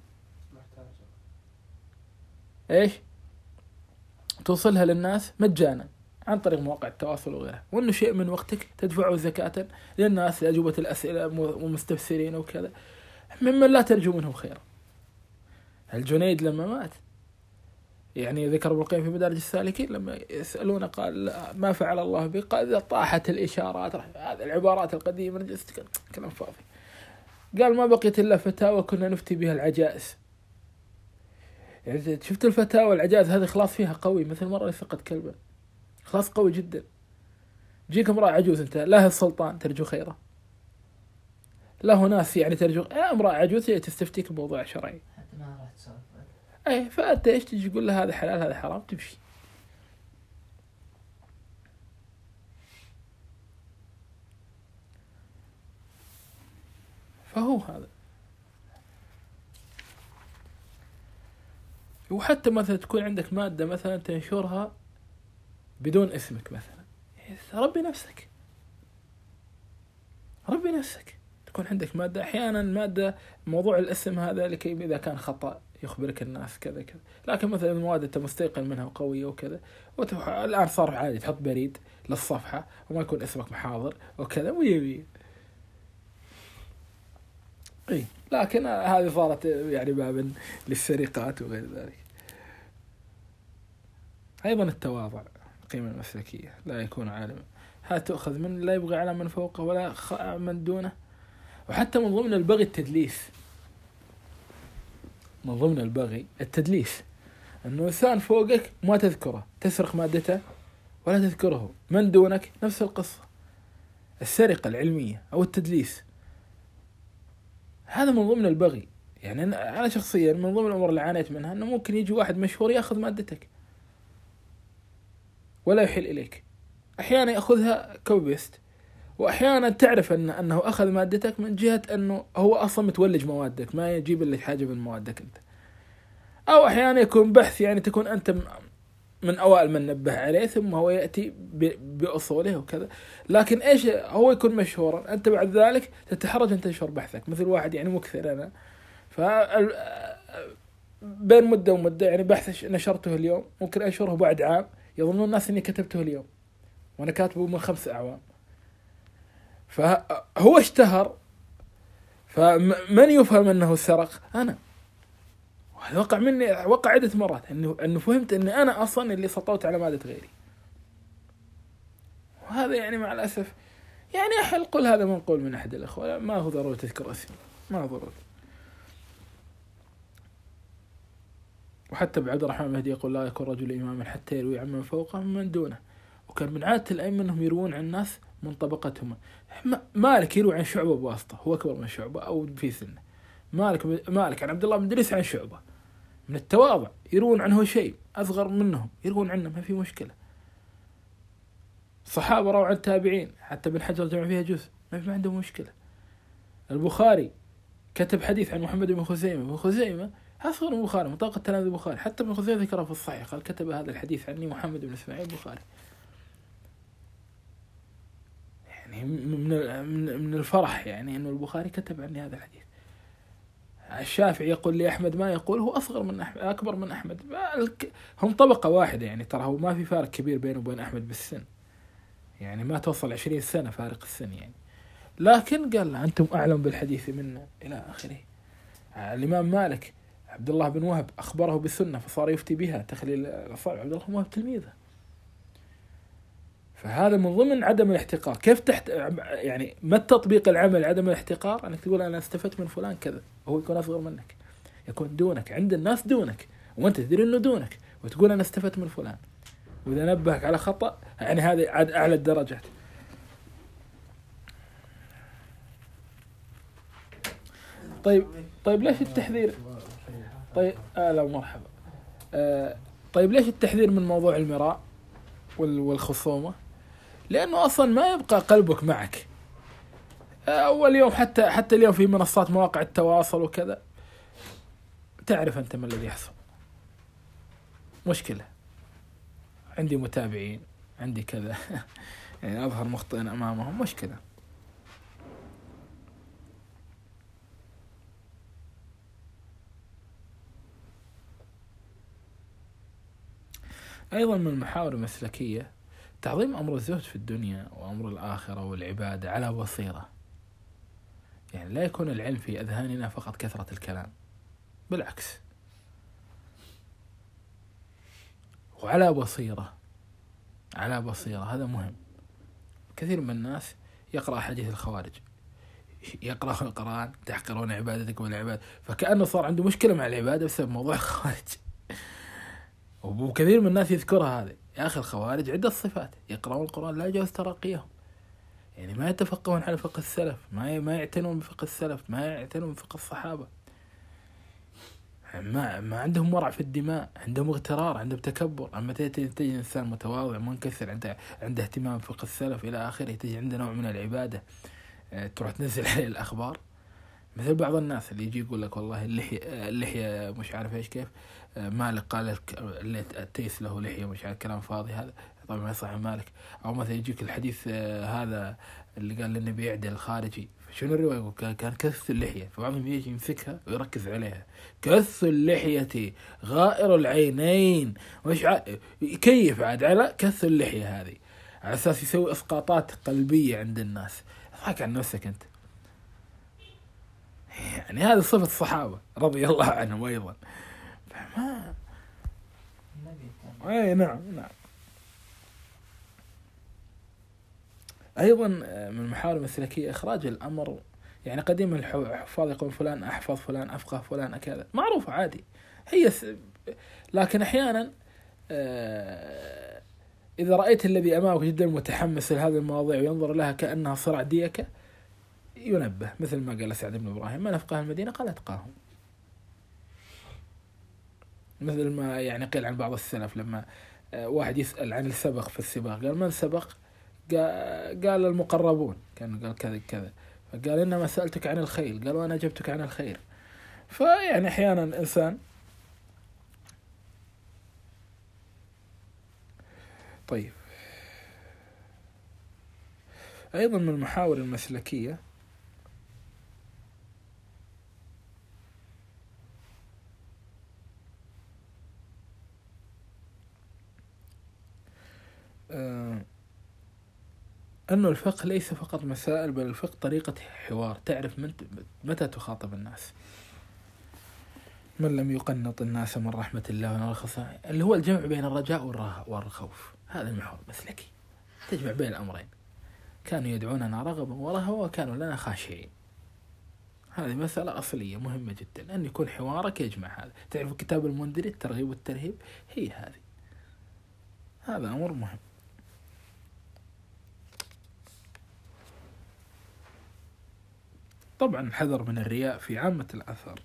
إيش؟ توصلها للناس مجانا عن طريق مواقع التواصل وغيرها، وأنه شيء من وقتك تدفعه زكاة للناس لأجوبة الأسئلة ومستفسرين وكذا ممن لا ترجو منهم خيرا. الجنيد لما مات يعني ذكر ابن القيم في مدارج السالكين لما يسألونه قال ما فعل الله به، قال طاحت الإشارات، هذه العبارات القديمة كلام فاضي. قال ما بقيت إلا فتاوى كنا نفتي بها العجائز. يعني شفت الفتاوى العجائز هذه خلاص فيها قوي مثل مرة لثقة كلبا، خلاص قوي جدا. جيك امرأة عجوز أنت لا السلطان ترجو خيره، لا هو ناس يعني ترجو يا امرأة عجوز تستفتيك بموضوع شرعي، حتى ما راح تصرف. أي فأنت إيش تجي تقول له هذا حلال هذا حرام تمشي. فهو هذا وحتى مثلا تكون عندك مادة مثلا تنشرها بدون اسمك مثلا، ربي نفسك ربي نفسك تكون عندك مادة. أحيانا مادة موضوع الاسم هذا لكي إذا كان خطأ يخبرك الناس كذا كذا، لكن مثلا المواد أنت مستيقن منها وقوية وكذا، الآن صار عادي تحط بريد للصفحة وما يكون اسمك محاضر وكذا ويبي إيه. لكن هذه صارت يعني باب للسرقات وغير ذلك. أيضا التواضع القيمة المسلكية، لا يكون عالما، هذا تأخذ من لا يبغي على من فوقه ولا من دونه. وحتى من ضمن البغي التدليس، من ضمن البغي التدليس، أنه إنسان فوقك ما تذكره، تسرق مادته ولا تذكره، من دونك نفس القصة، السرقة العلمية أو التدليس، هذا من ضمن البغي. يعني أنا شخصيا من ضمن الأمور اللي عانيت منها أنه ممكن يجي واحد مشهور يأخذ مادتك ولا يحل إليك، أحيانا يأخذها كوبيست، وأحيانا تعرف أن أنه أخذ مادتك من جهة أنه هو أصلا متولج موادك، ما يجيب لك حاجة من موادك أنت. أو أحيانا يكون بحث يعني تكون أنت من أوائل من نبه عليه، ثم هو يأتي بأصوله وكذا، لكن إيش هو يكون مشهورا، أنت بعد ذلك تتحرج أن تنشر بحثك. مثل واحد يعني مكثر أنا، ف بين مدة ومدة يعني بحث نشرته اليوم ممكن أنشره بعد عام، يظنون الناس إني كتبته اليوم وأنا كاتبه من خمس أعوام. فهو اشتهر، فمن يفهم أنه سرق؟ أنا. وهذا وقع مني، وقع عدة مرات أنه أنه فهمت أني أنا أصلا اللي سطوت على مادة غيري. وهذا يعني مع الأسف يعني أحل قل هذا منقول من أحد الأخوة، ما هو ضروري تذكر اسمي، ما هو ضروري. وحتى عبد الرحمن المهدي يقول لا يكون رجل إماما حتى يروي عن من فوقه من دونه. وكان من عادة الأئمة أنهم يروون عن الناس من طبقتهم. مالك يروي عن شعبة بواسطة، هو أكبر من شعبة أو في سنة. مالك مالك عن عبد الله بن إدريس عن شعبة، من التواضع يروون عنه شيء أصغر منهم يروون عنه، ما في مشكلة. الصحابة رووا عن التابعين، حتى ابن حجر جمع فيها جزء، ما في عندهم مشكلة. البخاري كتب حديث عن محمد بن خزيمة، بن خزيمة أصغر من البخاري، من طاقة تلاميذ البخاري، حتى ابن خزيمة ذكره في الصحيح، قال كتب هذا الحديث عني محمد بن إسماعيل البخاري. يعني من من الفرح يعني إنه البخاري كتب عني هذا الحديث. الشافعي يقول لي أحمد ما يقول، هو أصغر من أحمد، أكبر من أحمد، هم طبقة واحدة يعني، ترى هو ما في فارق كبير بينه وبين أحمد بالسن، يعني ما توصل عشرين سنة فارق السن يعني، لكن قال أنتم أعلم بالحديث منا إلى آخره. الإمام مالك عبد الله بن وهب أخبره بالسنة فصار يفتي بها تخليل الأصابع، عبد الله بن وهب تلميذه. فهذا من ضمن عدم الاحتقار. كيف تحت يعني ما التطبيق العمل عدم الاحتقار؟ أنك تقول أنا استفدت من فلان كذا، وهو يكون أصغر منك، يكون دونك، عند الناس دونك وأنت تدري إنه دونك، وتقول أنا استفدت من فلان، وإذا نبهك على خطأ يعني هذا عاد أعلى الدرجات. طيب طيب ليش التحذير؟ طيب آه لا مرحبا. آه طيب ليش التحذير من موضوع المراء والخصومة؟ لأنه أصلا ما يبقى قلبك معك. أول يوم حتى حتى اليوم في منصات مواقع التواصل وكذا تعرف أنت ما الذي يحصل. مشكلة، عندي متابعين، عندي كذا يعني أظهر مخطئا أمامهم، مشكلة. أيضا من المحاور المسلكية تعظيم أمر الزهد في الدنيا وأمر الآخرة والعبادة على بصيرة، يعني لا يكون العلم في أذهاننا فقط كثرة الكلام، بالعكس، وعلى بصيرة، على بصيرة، هذا مهم. كثير من الناس يقرأ حديث الخوارج، يقرأ القرآن تحقرون عبادتك والعبادة، فكأنه صار عنده مشكلة مع العبادة بسبب موضوع الخوارج. وكثير من الناس يذكرها هذه، يا أخي الخوارج عدة صفات، يقرأون القرآن لا يجوز ترقيهم، يعني ما يتفقهون على فقه السلف، ما ما يعتنون بفقه السلف، ما يعتنون بفقه الصحابة، ما ما عندهم ورع في الدماء، عندهم اغترار، عندهم تكبر. أما تجي تجي إنسان متواضع منكسر عنده عنده اهتمام بفقه السلف إلى آخره، تجي عنده نوع من العبادة، تروح تنزل عليه الأخبار، مثل بعض الناس اللي يجي يقول لك والله اللحية اللحية مش عارف إيش كيف، مالك قال لك اللي التيس له لحية مش عارف، كلام فاضي هذا طبعا ما يصح مالك. أو مثلا يجيك الحديث هذا اللي قال للنبي يعدل الخارجي، شنو الرواية؟ يقول كان كث اللحية، فبعضهم يجي يمسكها ويركز عليها، كث اللحية غائر العينين، مش ع... يكيف عاد على كث اللحية هذه على أساس يسوي إسقاطات قلبية عند الناس. اضحك عن نفسك أنت. يعني هذه صفة الصحابة رضي الله عنهم أيضا. ما أي نعم نعم. أيضا من المحاور المسلكية إخراج الأمر، يعني قديما الحفاظ يقول فلان أحفظ فلان أفقه فلان كذا، معروفة عادي هي س... لكن أحيانا إذا رأيت الذي أمامك جدا متحمس لهذه المواضيع وينظر لها كأنها صراع ديكة ينبه، مثل ما قال سعد بن إبراهيم من أفقه المدينة قال أتقاهم. مثل ما يعني قيل عن بعض السلف لما واحد يسأل عن السبق في السباق قال من سبق؟ قال المقربون، كان قال كذا كذا، فقال إنما سألتك عن الخيل، قال وأنا جبتك عن الخير. فيعني أحيانا الإنسان. طيب أيضا من المحاور المسلكية آه أنه الفقه ليس فقط مسائل، بل الفقه طريقة حوار، تعرف متى تخاطب الناس. من لم يقنط الناس من رحمة الله ونرخص، اللي هو الجمع بين الرجاء والخوف، هذا المحور المسلكي، تجمع بين الأمرين. كانوا يدعوننا رغبا ورهبا وكانوا لنا خاشعين. هذه مسألة أصلية مهمة جدا، أن يكون حوارك يجمع هذا. تعرف كتاب المنذري الترغيب والترهيب، هي هذه، هذا أمر مهم. طبعا الحذر من الرياء في عامة الآثار.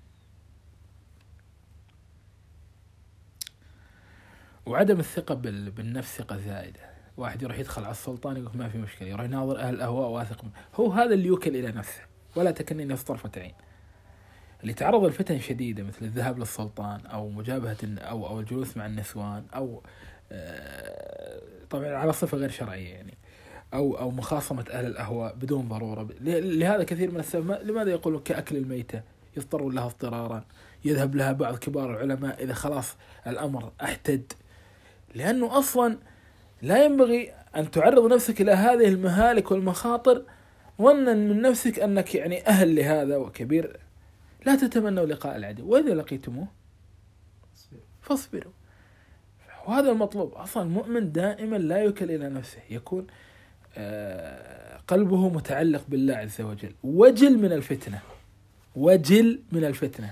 وعدم الثقة بالنفس ثقة زائدة. واحد يروح يدخل على السلطان يقول ما في مشكلة، يروح يناظر أهل الأهواء واثق منه، هو هذا اللي يوكل إلى نفسه ولا تكني نفس طرفة عين. اللي تعرض الفتن شديدة مثل الذهاب للسلطان أو مجابهة أو أو الجلوس مع النسوان أو طبعا على صفة غير شرعية يعني، أو أو مخاصمة أهل الأهواء بدون ضرورة. لهذا كثير من السلف لماذا يقولون كأكل الميتة يضطرون لها اضطرارا، يذهب لها بعض كبار العلماء إذا خلاص الأمر احتد، لأنه أصلا لا ينبغي أن تعرض نفسك إلى هذه المهالك والمخاطر ظنا من نفسك أنك يعني أهل لهذا وكبير. لا تتمنوا لقاء العدو وإذا لقيتموه فاصبروا. وهذا المطلوب. أصلا المؤمن دائما لا يكل إلى نفسه، يكون قلبه متعلق بالله عز وجل، وجل من الفتنة، وجل من الفتنة.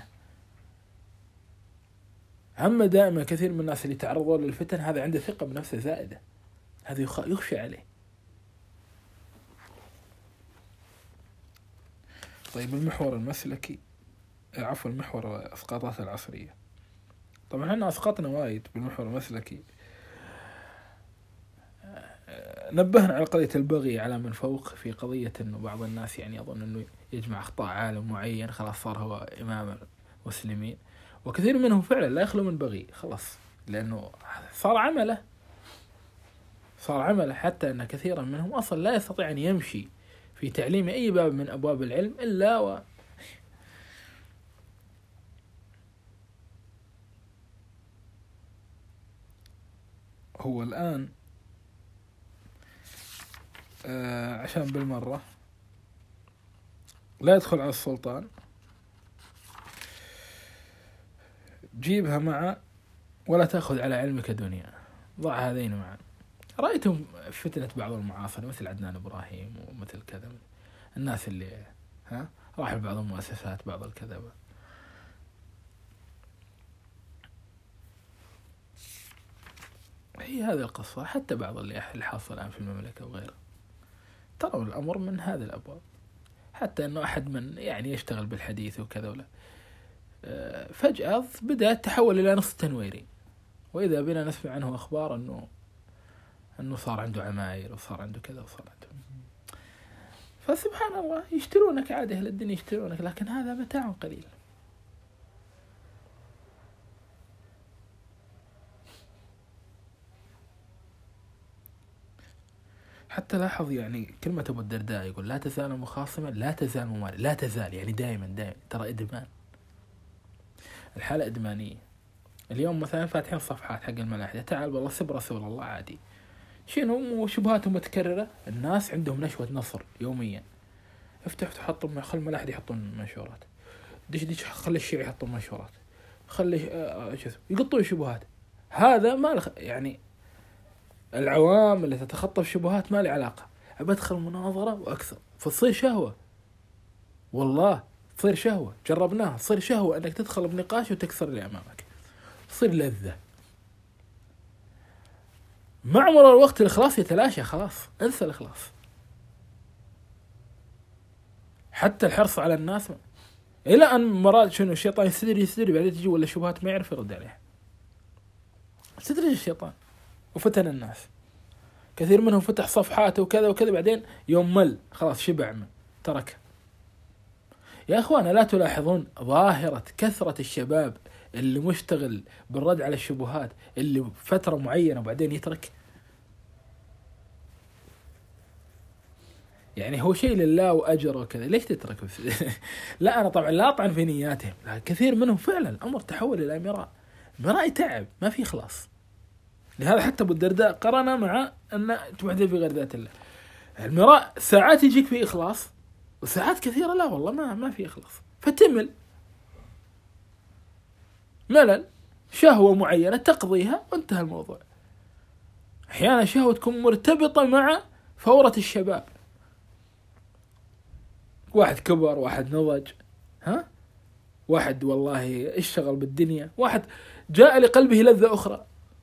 أما دائما كثير من الناس اللي تعرضوا للفتن هذا عنده ثقة بنفسه زائدة، هذا يخشى عليه. طيب المحور المسلكي، عفوا المحور أسقاطات العصرية. طبعا احنا أسقطنا وايد بالمحور المسلكي. نبهنا على قضية البغي على من فوق، في قضية أنه بعض الناس يعني يظن أنه يجمع أخطاء عالم معين خلاص صار هو إمام المسلمين، وكثير منهم فعلا لا يخلو من بغي خلاص، لأنه صار عمله صار عمله حتى أن كثيرا منهم أصلا لا يستطيع أن يمشي في تعليم أي باب من أبواب العلم إلا و هو الآن آه عشان بالمرة لا يدخل على السلطان، جيبها مع ولا تأخذ على علمك دنيا، ضع هذين معا. رأيتم فتنة بعض المعاصرين مثل عدنان إبراهيم ومثل كذا، الناس اللي ها راح لبعض المؤسسات بعض الكذبة. هي هذه القصة. حتى بعض اللي حاصل الآن في المملكة وغيره ترى الأمر من هذه الأبواب، حتى أنه أحد من يعني يشتغل بالحديث وكذا ولا فجأة بدأ تحول إلى نص تنويري، وإذا بنا نسمع عنه أخبار أنه أنه صار عنده عماير وصار عنده كذا وصار عنده. فسبحان الله يشترونك عادي، أهل الدنيا يشترونك، لكن هذا متاع قليل. حتى لاحظ يعني كلمة أبو الدرداء يقول لا تزال مخاصما لا تزال ممارا، لا تزال يعني دائما دائما، ترى إدمان، الحالة إدمانية. اليوم مثلا فاتحين صفحات حق الملاحدة، تعال والله سب رسول الله عادي، شنو شبهاتهم متكررة، الناس عندهم نشوة نصر يوميا، افتح تحطوا خل الملاحدة يحطون منشورات، دش دش خلي الشيعي يحطون منشورات، خلي آه شو يقطون شبهات. هذا ما لخ... يعني العوام اللي تتخطف شبهات ما لي علاقة، أبدخل مناظرة وأكثر، فتصير شهوة، والله تصير شهوة، جربناها، تصير شهوة أنك تدخل بنقاش وتكسر اللي أمامك، تصير لذة. مع مرور الوقت الإخلاص يتلاشى، خلاص انسى الإخلاص. حتى الحرص على الناس إلى أن مرات شنو الشيطان يستدري يستدري بعدين تجي ولا شبهات ما يعرف يرد عليها، استدرج الشيطان وفتن الناس. كثير منهم فتح صفحاته وكذا وكذا، بعدين يوم مل خلاص شبع من ترك. يا أخوان لا تلاحظون ظاهرة كثرة الشباب اللي مشتغل بالرد على الشبهات اللي فترة معينة وبعدين يترك؟ يعني هو شيء لله وأجر وكذا، ليش تترك؟ لا أنا طبعا لا أطعن في نياتهم، لكن كثير منهم فعلا الأمر تحول إلى مراء، مراء تعب ما في إخلاص. لهذا حتى أبو الدرداء قرنا مع أن تبعد في غير ذات الله. المراء ساعات يجيك في إخلاص وساعات كثيرة لا والله ما ما في إخلاص، فتمل ملل، شهوة معينة تقضيها وانتهى الموضوع. أحيانا شهوة تكون مرتبطة مع فورة الشباب، واحد كبر، واحد نضج، ها واحد والله اشتغل بالدنيا، واحد جاء لقلبه لذة أخرى،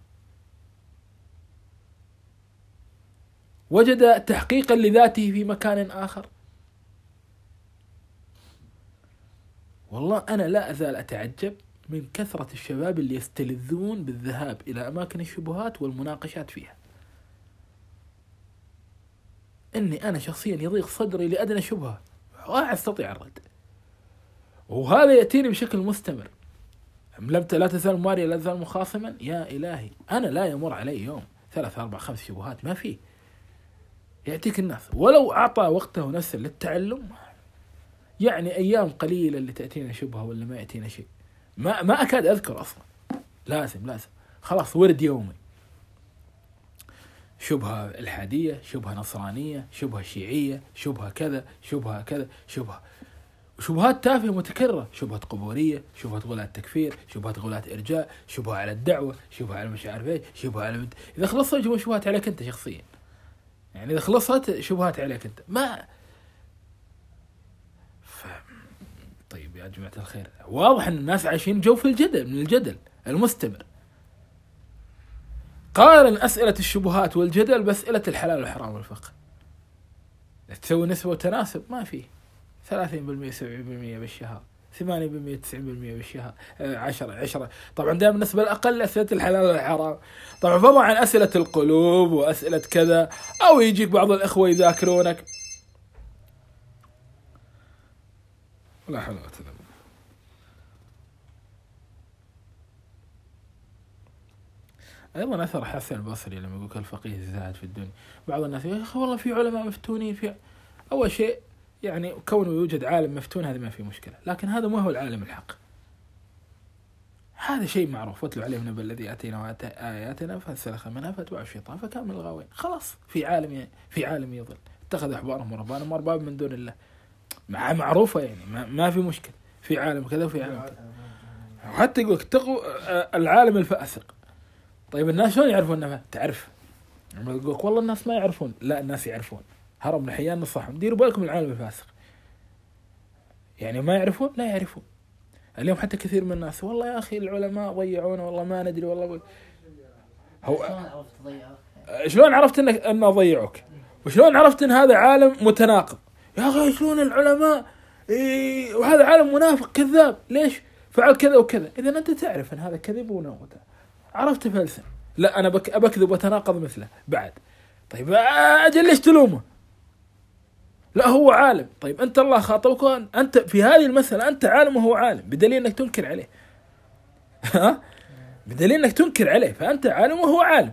وجد تحقيقا لذاته في مكان آخر. والله أنا لا أزال أتعجب من كثرة الشباب اللي يستلذون بالذهاب إلى أماكن الشبهات والمناقشات فيها. إني أنا شخصيا يضيق صدري لأدنى شبهة ولا أستطيع الرد، وهذا يأتيني بشكل مستمر. لم لا تزال ماريا لا تزال مخاصما، يا إلهي أنا لا يمر علي يوم ثلاث أربع خمس شبهات ما فيه. يأتيك الناس ولو أعطى وقته نفسه للتعلم، يعني أيام قليلة اللي تأتينا شبهة ولا ما يأتينا شيء، ما ما أكاد أذكر أصلا. لازم لازم خلاص ورد يومي، شبهة الحادية، شبهة نصرانية، شبهة شيعية، شبهة كذا، شبهة كذا، شبهة شبهات تافهة متكررة، شبهة قبورية، شبهة غلاة تكفير، شبهة غلاة إرجاء، شبهة على الدعوة، شبهة على مش عارف ايش، شبهة على مد... إذا خلصت شبهات عليك أنت شخصيا، يعني إذا خلصت شبهات عليك أنت ما ف... طيب يا جماعة الخير، واضح أن الناس عايشين جو في الجدل، من الجدل المستمر. قارن أسئلة الشبهات والجدل بأسئلة الحلال والحرام والفقه، تسوي نسبة وتناسب ما فيه، ثلاثين بالمئة سبعين بالمئة بالشهر، ثمانين بالمئة تسعين بالمئة بالشهر، عشرة عشرة. طبعا دائما النسبة الأقل أسئلة الحلال والحرام، طبعا فضلا عن أسئلة القلوب وأسئلة كذا، أو يجيك بعض الأخوة يذاكرونك. لا حول ولا قوة إلا بالله. أيضا أثر حسن البصري لما يقول الفقيه الزاهد في الدنيا. بعض الناس يقول يا أخي والله في علماء مفتونين في، أول شيء يعني كونه يوجد عالم مفتون هذا ما في مشكلة، لكن هذا ما هو العالم الحق، هذا شيء معروف. واتلو عليهم نبأ الذي آتيناه آياتنا فانسلخ منها فأتبعه الشيطان فكان من الغاوين. خلاص في عالم يعني في عالم يضل، اتخذ أحبارهم ورهبانهم أرباب من دون الله، مع معروفة يعني ما, ما في مشكلة، في عالم كذا وفي عالم كذا. حتى يقولك تقو العالم الفاسق. طيب الناس شلون يعرفون انه تعرف؟ يقولك والله الناس ما يعرفون، لا الناس يعرفون. هرب من حيان نصحهم ديروا بالكم العالم الفاسق، يعني ما يعرفون، لا يعرفون. اليوم حتى كثير من الناس والله يا أخي العلماء ضيعونا والله ما ندري والله بي. هو شلون عرفت انك انه ضيعوك؟ وشلون عرفت ان هذا عالم متناقض؟ يا أخي شلون العلماء إيه وهذا عالم منافق كذاب، ليش فعل كذا وكذا؟ إذا أنت تعرف أن هذا كذب وناقض، عرفت فلسفة، لا أنا بك أبكذب وتناقض مثله بعد. طيب أجل ليش تلومه؟ لا هو عالم. طيب أنت الله خاطبك أنت في هذه المسألة، أنت عالم وهو عالم، بدليل أنك تنكر عليه. ها بدليل أنك تنكر عليه، فأنت عالم وهو عالم.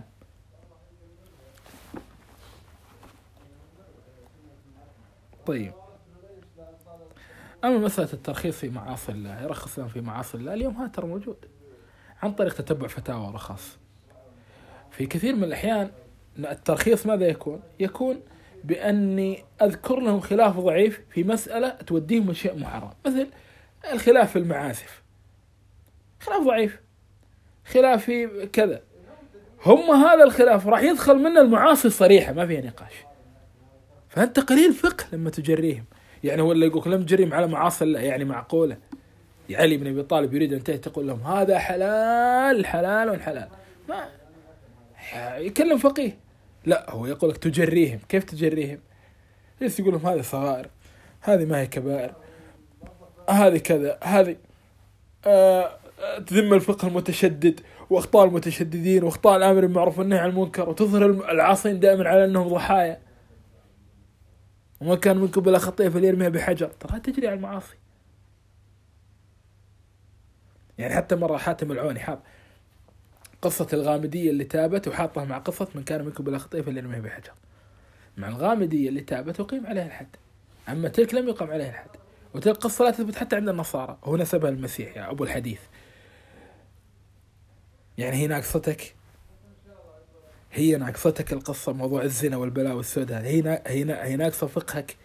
طيب أما مسألة الترخيص في معاصي الله، يرخص لهم في معاصي الله، اليوم هذا ترى موجود عن طريق تتبع فتاوى ورخص. في كثير من الأحيان الترخيص ماذا يكون؟ يكون بأني أذكر لهم خلاف ضعيف في مسألة توديهم من شيء محرم، مثل الخلاف في المعازف، خلاف ضعيف، خلاف في كذا، هم هذا الخلاف راح يدخل منه المعاصي صريحة ما فيها نقاش. فأنت قليل فقه لما تجريهم، يعني ولا يقولك لم تجريهم على معاصي الله، يعني معقولة علي بن أبي طالب يريد أن تقول لهم هذا حلال حلال والحلال، ما يكلم فقيه، لا هو يقول لك تجريهم. كيف تجريهم؟ ليس يقول لهم هذه صغائر، هذه ما هي كبائر، هذه كذا، هذه آه تذم الفقه المتشدد واخطاء المتشددين واخطاء الامر بالمعروف والنهي عن المنكر، وتظهر العاصين دائما على انهم ضحايا، وما كان منكم بلا خطيئة فليرميها بحجر. ترى تجري على المعاصي. يعني حتى مرة حاتم العوني حاط قصة الغامدية اللي تابت وحاطها مع قصة من كان منكم بلا خطيئة فليرميها بحجر. مع الغامدية اللي تابت وقيم عليها الحد، أما تلك لم يقم عليها الحد. وتلك قصة لا تثبت حتى عند النصارى، هو نسبها المسيح يا أبو الحديث. يعني هي ناقصتك، هي ناقصتك القصة، موضوع الزنا والبلاء والسود هذا، هي هي هي ناقصة فقهك.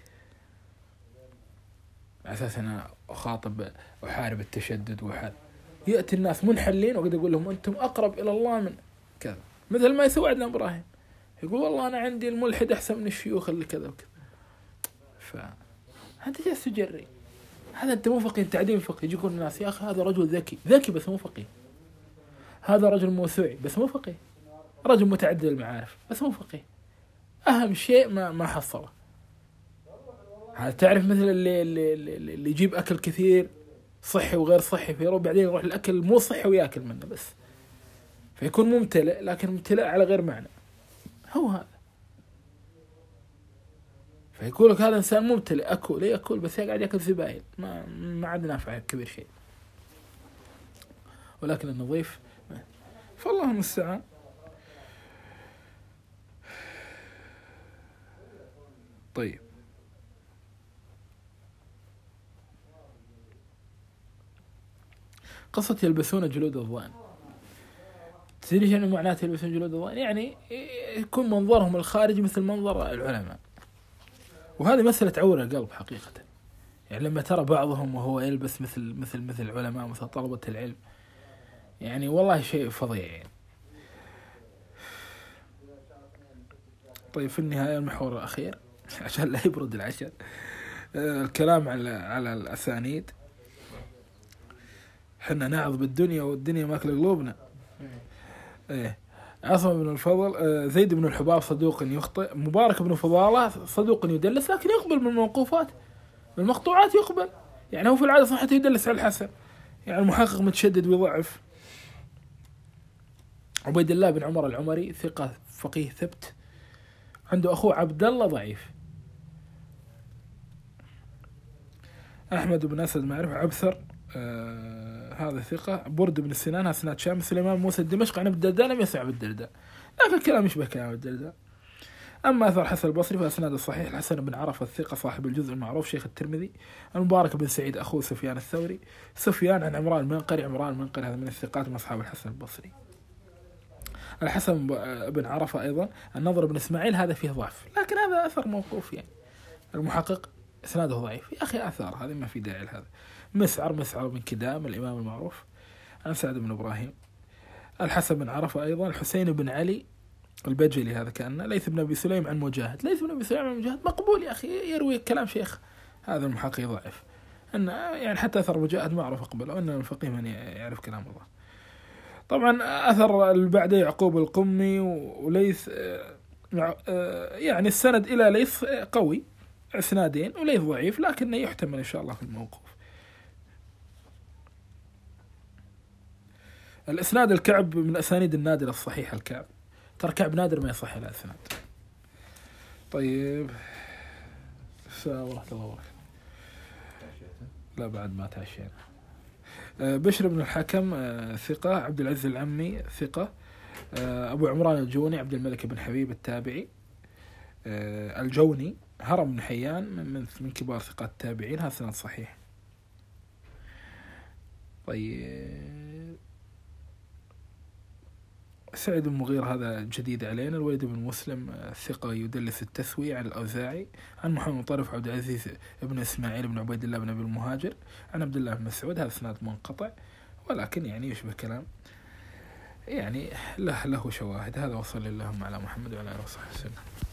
على أساس أنا أخاطب أحارب التشدد وحال يأتي الناس منحلين وقد أقول لهم أنتم أقرب إلى الله من كذا، مثل ما يسوي عندنا إبراهيم يقول والله أنا عندي الملحد أحسن من الشيوخ اللي كذا وكذا. فأنت جالس تجري هذا، أنت مو فقيه، تعديم فقيه. يجي يقول الناس يا أخي هذا رجل ذكي، ذكي بس مو فقيه، هذا رجل موسوعي بس مو فقيه، رجل متعدد المعارف بس مو فقيه، أهم شيء ما ما حصله. هذا تعرف مثل اللي, اللي, اللي يجيب أكل كثير صحي وغير صحي في يوم، بعدين يروح الأكل مو صحي ويأكل منه بس، فيكون ممتلئ لكن ممتلئ على غير معنى. هو هذا، فيقول لك هذا إنسان ممتلئ أكل يأكل بس يقعد يأكل زبايل، ما ما عاد نافع كبير شيء، ولكن النظيف فالله المستعان. طيب قصة يلبسون جلود الضأن، تدري شنو معناه يلبسون جلود الضأن؟ يعني يكون منظرهم الخارجي مثل منظر العلماء، وهذه مسألة تعور القلب حقيقة. يعني لما ترى بعضهم وهو يلبس مثل مثل مثل العلماء مثل طلبة العلم، يعني والله شيء فظيع يعني. طيب في النهاية المحور الأخير عشان لا يبرد العشاء، الكلام على على الأسانيد. حنا نعظ بالدنيا والدنيا ماكل قلوبنا. ايه عاصم بن الفضل، زيد بن الحباب صدوق يخطئ، مبارك بن فضالة صدوق يدلس لكن يقبل من الموقوفات، من المقطوعات يقبل. يعني هو في العادة صحته يدلس على الحسن، يعني المحقق متشدد ويضعف. عبيد الله بن عمر العمري ثقة فقيه ثبت، عنده أخوه عبد الله ضعيف. أحمد بن أسد معرفة عبثر آه هذا ثقة. برد بن السنان هسنات شام. سليمان موسى الدمشق عن الدرداء لم يسمع بالدرداء، لكن الكلام يشبه كلام الدرداء. أما أثر حسن البصري فأسناد الصحيح. الحسن بن عرفة الثقة صاحب الجزء المعروف شيخ الترمذي. المبارك بن سعيد أخوه سفيان الثوري. سفيان عن عمران المنقري، عمران المنقري هذا من الثقات من أصحاب الحسن البصري. الحسن بن عرفة أيضا. النضر بن إسماعيل هذا فيه ضعف، لكن هذا أثر موقوف، يعني المحقق إسناده ضعيف. يا أخي آثار هذه ما في داعي لهذا. مسعر مسعر بن كدام الإمام المعروف عن سعد بن إبراهيم. الحسن بن عرفة أيضا. الحسين بن علي البجلي هذا كأنه. ليث بن أبي سليم عن مجاهد. ليث بن أبي سليم عن مجاهد مقبول يا أخي، يروي كلام شيخ، هذا المحقق ضعيف. أن يعني حتى أثر مجاهد معروف أقبله، أن الفقيه من يعرف كلام الله. طبعا أثر البعد يعقوب القمي وليث، يعني السند إلى ليث قوي اسنادين، وليث ضعيف لكنه يحتمل إن شاء الله في الموقوف. الإسناد الكعب من أسانيد النادر الصحيح. الكعب ترى كعب نادر ما يصح إلى إسناد. طيب السلام ورحمة الله وبركاته. لا بعد ما تعشينا. بشر بن الحكم ثقة. عبد العزيز العمي ثقة. أبو عمران الجوني عبد الملك بن حبيب التابعي الجوني. هرم بن حيان من من كبار ثقات التابعين. هذا سند صحيح. طيب سعيد بن مغير هذا جديد علينا. الوليد بن مسلم ثقة يدلس التسوية عن الأوزاعي. عن محمد طرف عبد العزيز بن إسماعيل بن عبيد الله بن أبي المهاجر عن عبد الله بن مسعود. هذا سند منقطع ولكن يعني يشبه كلام يعني له له شواهد. هذا وصلى اللهم على محمد وعلى آله وصحبه وسلم.